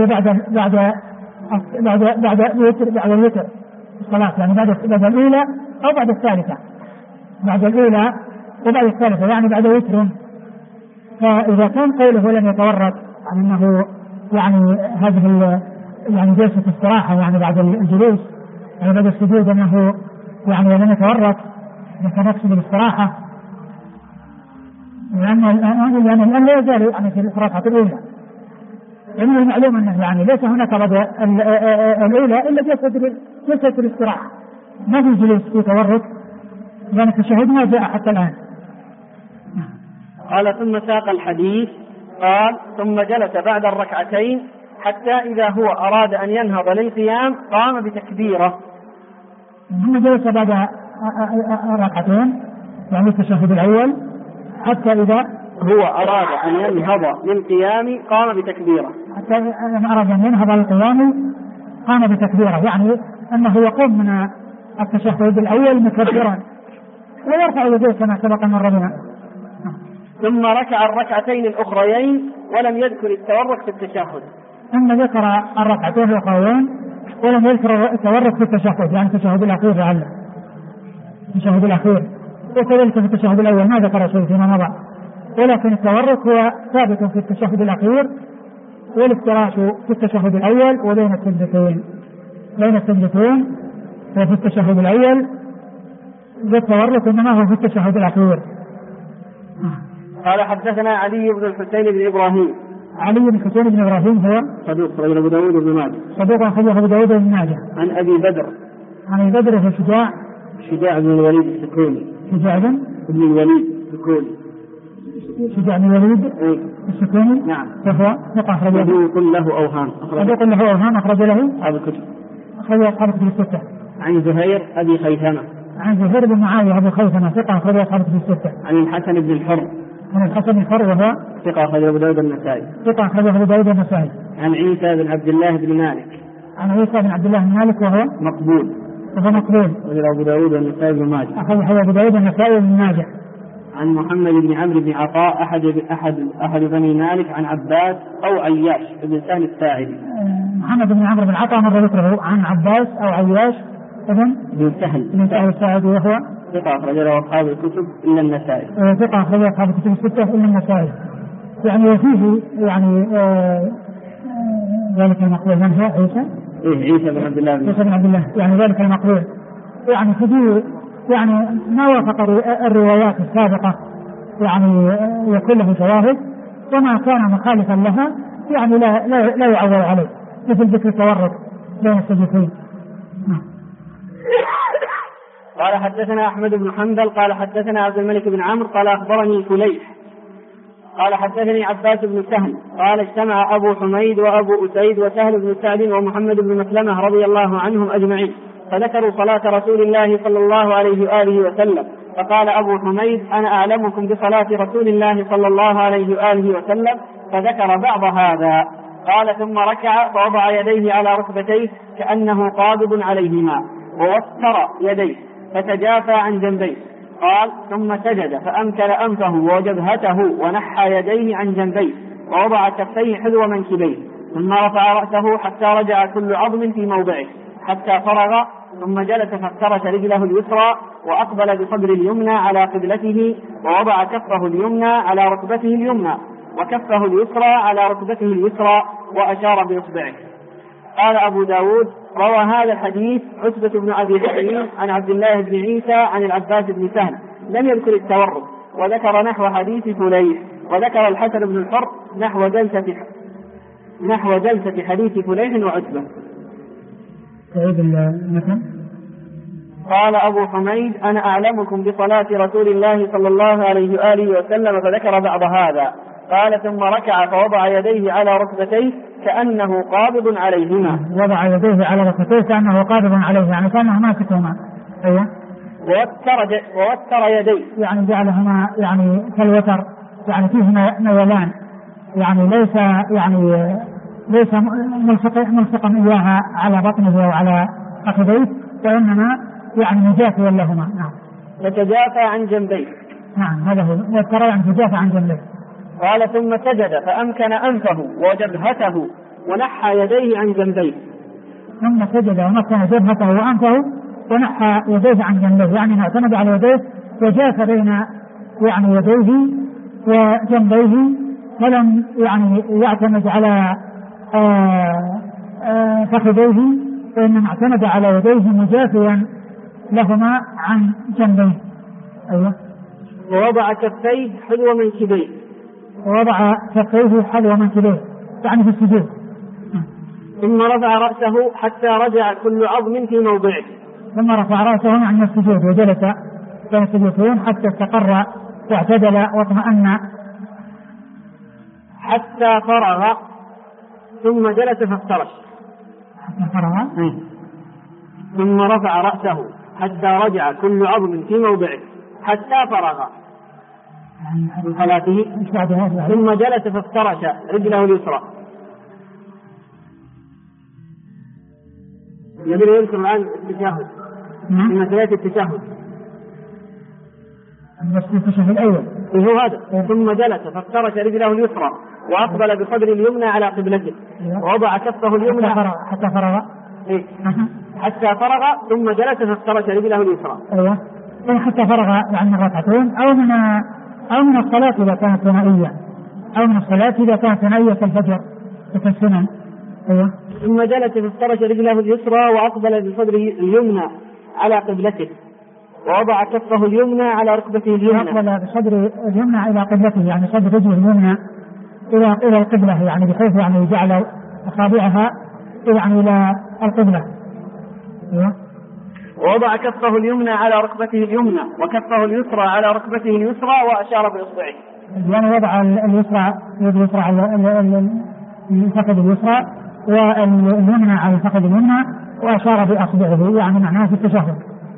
بعد الوتر الصلاة يعني بعد الأولى أو بعد الثالثة، بعد الأولى وبعد الثالثة يعني بعد وتر. فإذا كان قوله لم يتورك يعني أنه يعني هذه يعني جلسة استراحة يعني بعد الجلوس يعني بعد السجود أنه يعني لم يتورك يتنفس بالاستراحة، لأن الآن لا يزال يعني في الركعة الأولى، لأنه المعلوم أنه يعني ليس هناك بعد الأولى إلا جلسة الاستراحة، ما في جلوس في تورك، لأن التشهد ما جاء حتى الآن. قال ثم ساق الحديث قال ثم جلس بعد الركعتين حتى إذا هو أراد أن ينهض للقيام قام بتكبيره. ثم جلس بعد ركعتين يعني التشهد الأول حتى إذا هو أراد أن ينهض للقيام قام بتكبيره. حتى إذا أراد أن ينهض للقيام قام بتكبيره يعني أنه يقوم من التشهد الأول مكبرا ويرفع يديه كما سبق مر بنا. ثم ركع الركعتين الأخريين ولم يذكر التورك في التشهد. ثم ذكر الركعتين الأخريين ولم يذكر التورك في التشهد يعني التشهد الأخير لعله التشهد الأخير، وكذلك في التشهد الأول ما ذكر شيء فيما مضى، ولكن التورك هو ثابت في التشهد الأخير والافتراش في التشهد الأول وبين السجدتين وفي التشهد الأول والتورك إنما هو في التشهد الأخير. قال حدثنا علي بن الحسين بن إبراهيم. علي بن الحسين بن إبراهيم هو صدوق أخرجه أبو داود بن ماجه. صدوق أخرجه أبو داود بن ماجه. عن أبي بدر. عن أبي بدر في شجاع بن الوليد السكوني. شجاع بن الوليد السكوني. شجاع بن الوليد السكوني. نعم. فهو ثقة أخرجه. صدوق له أوهام. صدوق له أوهام أخرج له أصحاب الكتب. أخرج أصحاب الكتب الستة. عن زهير أبي خيثمة. عن زهير بن معاوية أبو خيثمة ثقة أخرج أصحاب الكتب الستة. عن الحسن بن الحر. عن الحسن بن الحر وهو ثقة أخرجه أبو داود النسائي. ثقة أخرجه أبو داود النسائي. عن عيسى بن عبد الله بن مالك. عن عيسى بن عبد الله بن مالك وهو مقبول. أخرجه أبو داود النسائي بن ماجه. أخرجه أبو داود النسائي بن ماجه. عن محمد بن عمرو بن عطاء أحد بني مالك عن عباس أو عياش بن سهل الساعدي. محمد بن عمرو بن عطاء مر ذكره عن عباس أو عياش بن سهل الساعدي وهو ثقة أخرج له أصحاب الكتب إلا النسائي. ثقة أخرج له أصحاب الكتب الستة إلا النسائي. يعني وفيه يعني ذلك المقبول من هو عيسى؟ عيسى بن عبد الله. عيسى بن عبد الله، يعني ذلك المقبول يعني فيه يعني ما وافق الروايات السابقة يعني يكون له شواهد، وما كان مخالفا لها يعني لا يعول عليه، مثل ذكر التورط بين السجدتين. قال حدثنا أحمد بن حنبل قال حدثنا عبد الملك بن عمرو قال أخبرني فليح قال حدثني عباس بن سهل قال اجتمع أبو حميد وأبو أسيد وسهل بن سعد ومحمد بن مسلمة رضي الله عنهم أجمعين فذكروا صلاة رسول الله صلى الله عليه وآله وسلم، فقال أبو حميد أنا أعلمكم بصلاة رسول الله صلى الله عليه وآله وسلم، فذكر بعض هذا. قال ثم ركع فوضع يديه على ركبتيه كأنه قابض عليهما ووتر يديه فتجافى عن جنبيه. قال ثم سجد فأمكن أنفه وجبهته ونحى يديه عن جنبيه ووضع كفيه حذو منكبيه، ثم رفع رأسه حتى رجع كل عظم في موضعه حتى فرغ، ثم جلس فافترش رجله اليسرى وأقبل بصدر اليمنى على قبلته ووضع كفه اليمنى على ركبته اليمنى وكفه اليسرى على ركبته اليسرى وأشار بإصبعه. قال أبو داود روى هذا الحديث عتبة بن أبي حكيم عن عبد الله بن عيسى عن العباس بن سهل، لم يذكر التورط، وذكر نحو حديث فليح، وذكر الحسن بن الحر نحو جلسة حديث فليح وعتبة. قال أبو حميد أنا أعلمكم بصلاة رسول الله صلى الله عليه وآله وسلم، فذكر بعض هذا. قال ثم ركع فوضع يديه على ركبتيه كأنه قابض عليهما. وضع يديه على ركبتيه كأنه قابض عليه، يعني كأنه ماسكهما. أيوة. ووتر يديه، يعني جعلهما يعني كالوتر، يعني فيه نولان، يعني ليس ملصقا إياها على بطنه أو على فخذيه، وإنما يعني مجافيا لهما. نعم. يتجافى عن جنبيه. نعم هذا هو وتر، يعني تجافى عن جنبيه. قال ثم سجد فأمكن أنفه وجبهته ونحى يديه عن جنبيه. ثم سجد ومكن جبهته وأنفه ونحى يديه عن جنبيه، يعني اعتمد على يديه وجاف بين يعني يديه وجنبيه، ولم يعني يعتمد على فخذيه، وإنما اعتمد على يديه مجافيا لهما عن جنبيه. أيوة. ووضع كفيه حذو منكبيه. ووضع كفيه حذو منكبيه، يعني في السجود. ثم رفع رأسه حتى رجع كل عظم في موضعه. ثم رفع رأسه عن السجود وجلس بين السجودين حتى استقر واعتدل واطمأن حتى فرغ، ثم جلس فافترش. حتى فرغ. ثم رفع رأسه حتى رجع كل عظم في موضعه حتى فرغ من صلاته، ثم جلس فافترش رجله اليسرى. يبدو يذكر الآن التشهد في مسألة التشهد. التشهد الأول هو هذا. ثم جلس فافترش رجله اليسرى وأقبل بصدر اليمنى على قبلته ووضع كفه اليمنى حتى فرغ ثم جلس فافترش رجله اليسرى. أيوة. حتى فرغ يعني من ركعتين أو من الصلاة إذا كانت ثنائية، أو من الصلاة إذا كانت ثنائية كالفجر وكالسنن. أيوة. ثم جلس فافترش رجله اليسرى وأقبل بصدر اليمنى على قبلته ووضع كفه اليمنى على ركبته اليمنى. أقبل بصدر اليمنى إلى قبلته، يعني صدر رجله اليمنى إلى القبلة، يعني بحيث يعني جعل أصابعها يعني إلى القبلة. أيوة. ووضع كفه اليمنى على ركبته اليمنى وكفه اليسرى على ركبته اليسرى وأشار بإصبعه. يعني وضع اليسرى على الفخذ اليسرى واليمنى على الفخذ اليمنى وأشار بأصبعه، يعني معناه في التشهد.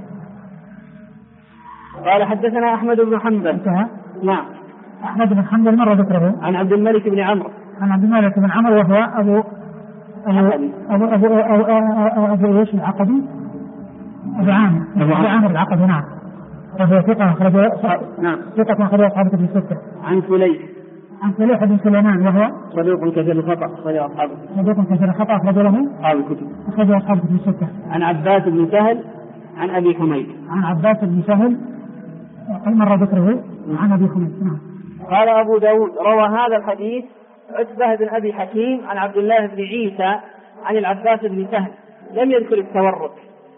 قال حدثنا أحمد بن حنبل. نعم. أحمد بن حنبل مر ذكره. عن عبد الملك بن عمرو. عن عبد الملك بن عمرو وهو أبو إيش العقدي؟ أبو عامر العقدي. نعم. وهو ثقة أخرجه أصحاب الكتب الستة. عن فليح. عن فليح بن سليمان وهو صدوق كثير الخطأ أخرجه أصحابه. صدوق كثير الخطأ أخرجه له أصحاب الكتب. أخرجه أصحاب الكتب الستة. عن عباس بن سهل عن أبي حميد. عن عباس بن سهل وقد مر ذكره عن أبي حميد. نعم. قال أبو داود روى هذا الحديث عتبة بن أبي حكيم عن عبد الله بن عيسى عن العباس بن سهل لم يذكر التورط،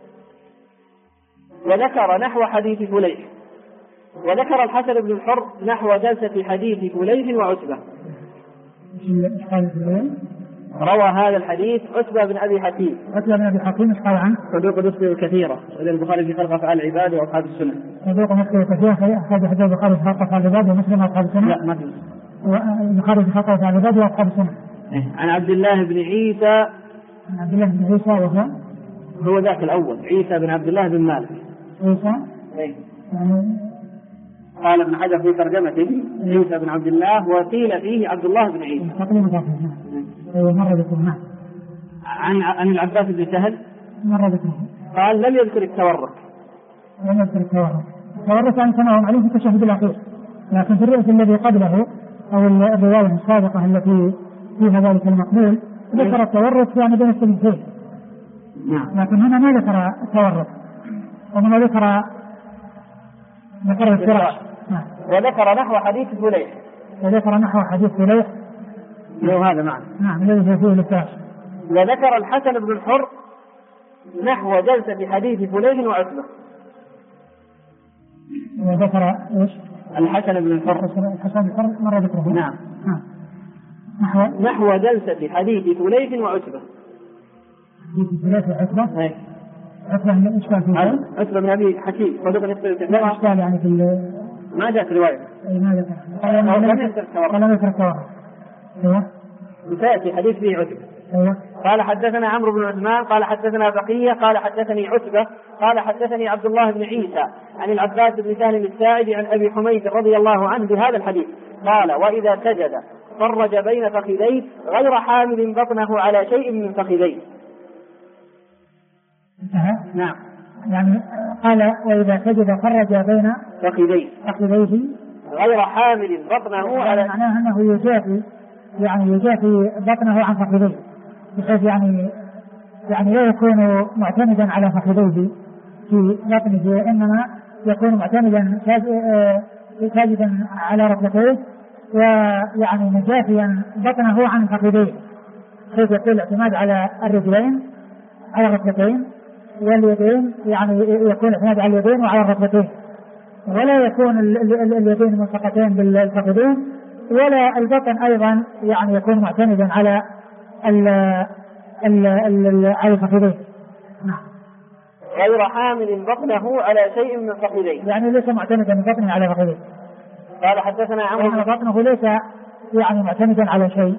وذكر نحو حديث فليح، وذكر الحسن بن الحر نحو جلسة حديث فليح وعتبة. روى هذا الحديث عتبة بن أبي حكيم. عتبة بن أبي حكيم ايش قال عنه؟ صدوق يخطئ كثيرا، وإذا البخاري في خلق أفعال العباد وأصحاب السنة. صدوق يخطئ كثيرا أخرج حديث البخاري في خلق أفعال العباد ومسلم وأصحاب السنة. لا ما في. البخاري في خلق أفعال العباد وأصحاب السنة. عن عبد الله بن عيسى. عن عبد الله بن عيسى هو ذاك الأول، عيسى بن عبد الله بن مالك. عيسى. يعني قال ابن حجر في ترجمته عيسى بن عبد الله وقيل فيه عبد الله بن عيسى. مرة ذكره. عن العباس بن سهل مرة ذكره. قال لم يذكر التورط. لم يذكر التورط. التورط يعني سمعهم عليه في التشهد الأخير، لكن في الرؤية الذي قبله أو الرواية السابقة التي فيها ذلك المقبول ذكر التورط يعني بين السبيلين. لكن هنا ما ذكر التورط، وما ذكر الفراش. وذكر نحو حديث فليح. وذكر نحو حديث فليح. لو هذا معنا. نعم الذي فيه الفراش. وذكر الحسن بن الحر نحو جلسة حديث فليح وعتبة. وذكر ايش؟ الحسن بن الحر. الحسن بن الحر مرة ذكره. نعم. نحو جلسة حديث فليح وعتبة. حديث فليح وعتبة. عتبة من الإشكال فيه. عتبة من أبي حكيم. صدق يخطئ كثيرا. الإشكال يعني في ما جاءت رواية. ما ذكر. لم يذكر التورط. ايوه. وسيأتي حديث فيه عتبة. ايوه. قال حدثنا عمرو بن عثمان قال حدثنا بقية قال حدثني عتبة قال حدثني عبد الله بن عيسى عن العباس بن سهل الساعدي عن أبي حميد رضي الله عنه بهذا الحديث قال وإذا سجد فرج بين فخذيه غير حامل بطنه على شيء من فخذيه. نعم. يعني قال وإذا سجد فرج بين فخذيه غير حامل بطنه على، معناه أنه يجافي بطنه عن فخذيه، بحيث يعني لا يكون معتمدا على فخذيه في بطنه، وإنما يكون معتمدا ساجدا على ركبتيه ويعني مجافيا بطنه عن فخذيه، حيث يكون الاعتماد على الرجلين على الركبتين، واليدين يعني يكون الاعتماد على اليدين وعلى الركبتين، ولا يكون اليدين ملصقتين بالفخذين، ولا البطن أيضا يعني يكون معتمدا على الفخذين. نعم. غير حامل بطنه على شيء من فخذيه، يعني ليس معتمدا من بطنه على فخذيه. قال حدثنا عمرو بطنه ليس يعني معتمدا على شيء.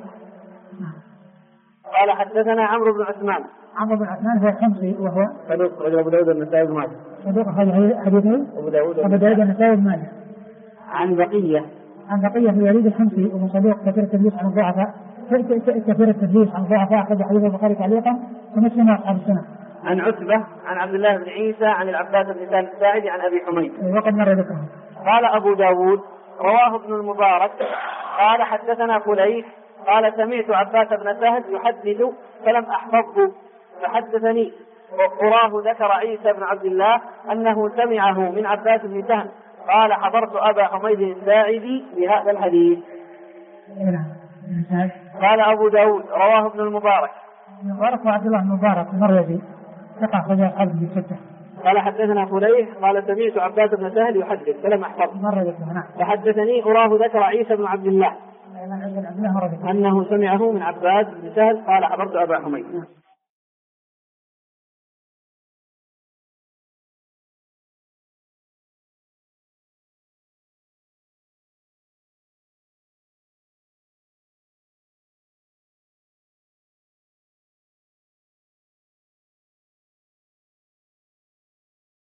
قال حدثنا عمرو بن عثمان. عمرو بن عثمان هو الحمصي وهو صدوق رجل أبو داود النسائي بن ماجه. صدوق حديثه أبو داود النسائي بن ماجه. عن بقية في يزيد الحمصي وهو صدوق كثير التدليس عن الضعفاء أخرج حديث البخاري تعليقا ومسلم وأصحاب السنة. عن عتبة عن عبد الله بن عيسى عن العباس بن سهل الساعدي عن أبي حميد. وقد مر ذكره. قال أبو داود رواه ابن المبارك قال حدثنا فليح قال سمعت عباس بن سهل يحدث فلم أحفظه فحدثني وقراه ذكر عيسى بن عبد الله أنه سمعه من عباس بن سهل قال حضرت أبا حميد الساعدي بهذا الحديث. قال أبو داود رواه ابن المبارك وعبد الله المبارك المروزي ثقة أخرج أصحاب الستة. قال حدثنا فليح قال سمعت عباس بن سهل يحدث فلم أحفظه فحدثني أراه ذكر عيسى بن عبد الله أنه سمعه من عباس بن سهل قال حضرت أبا حميد.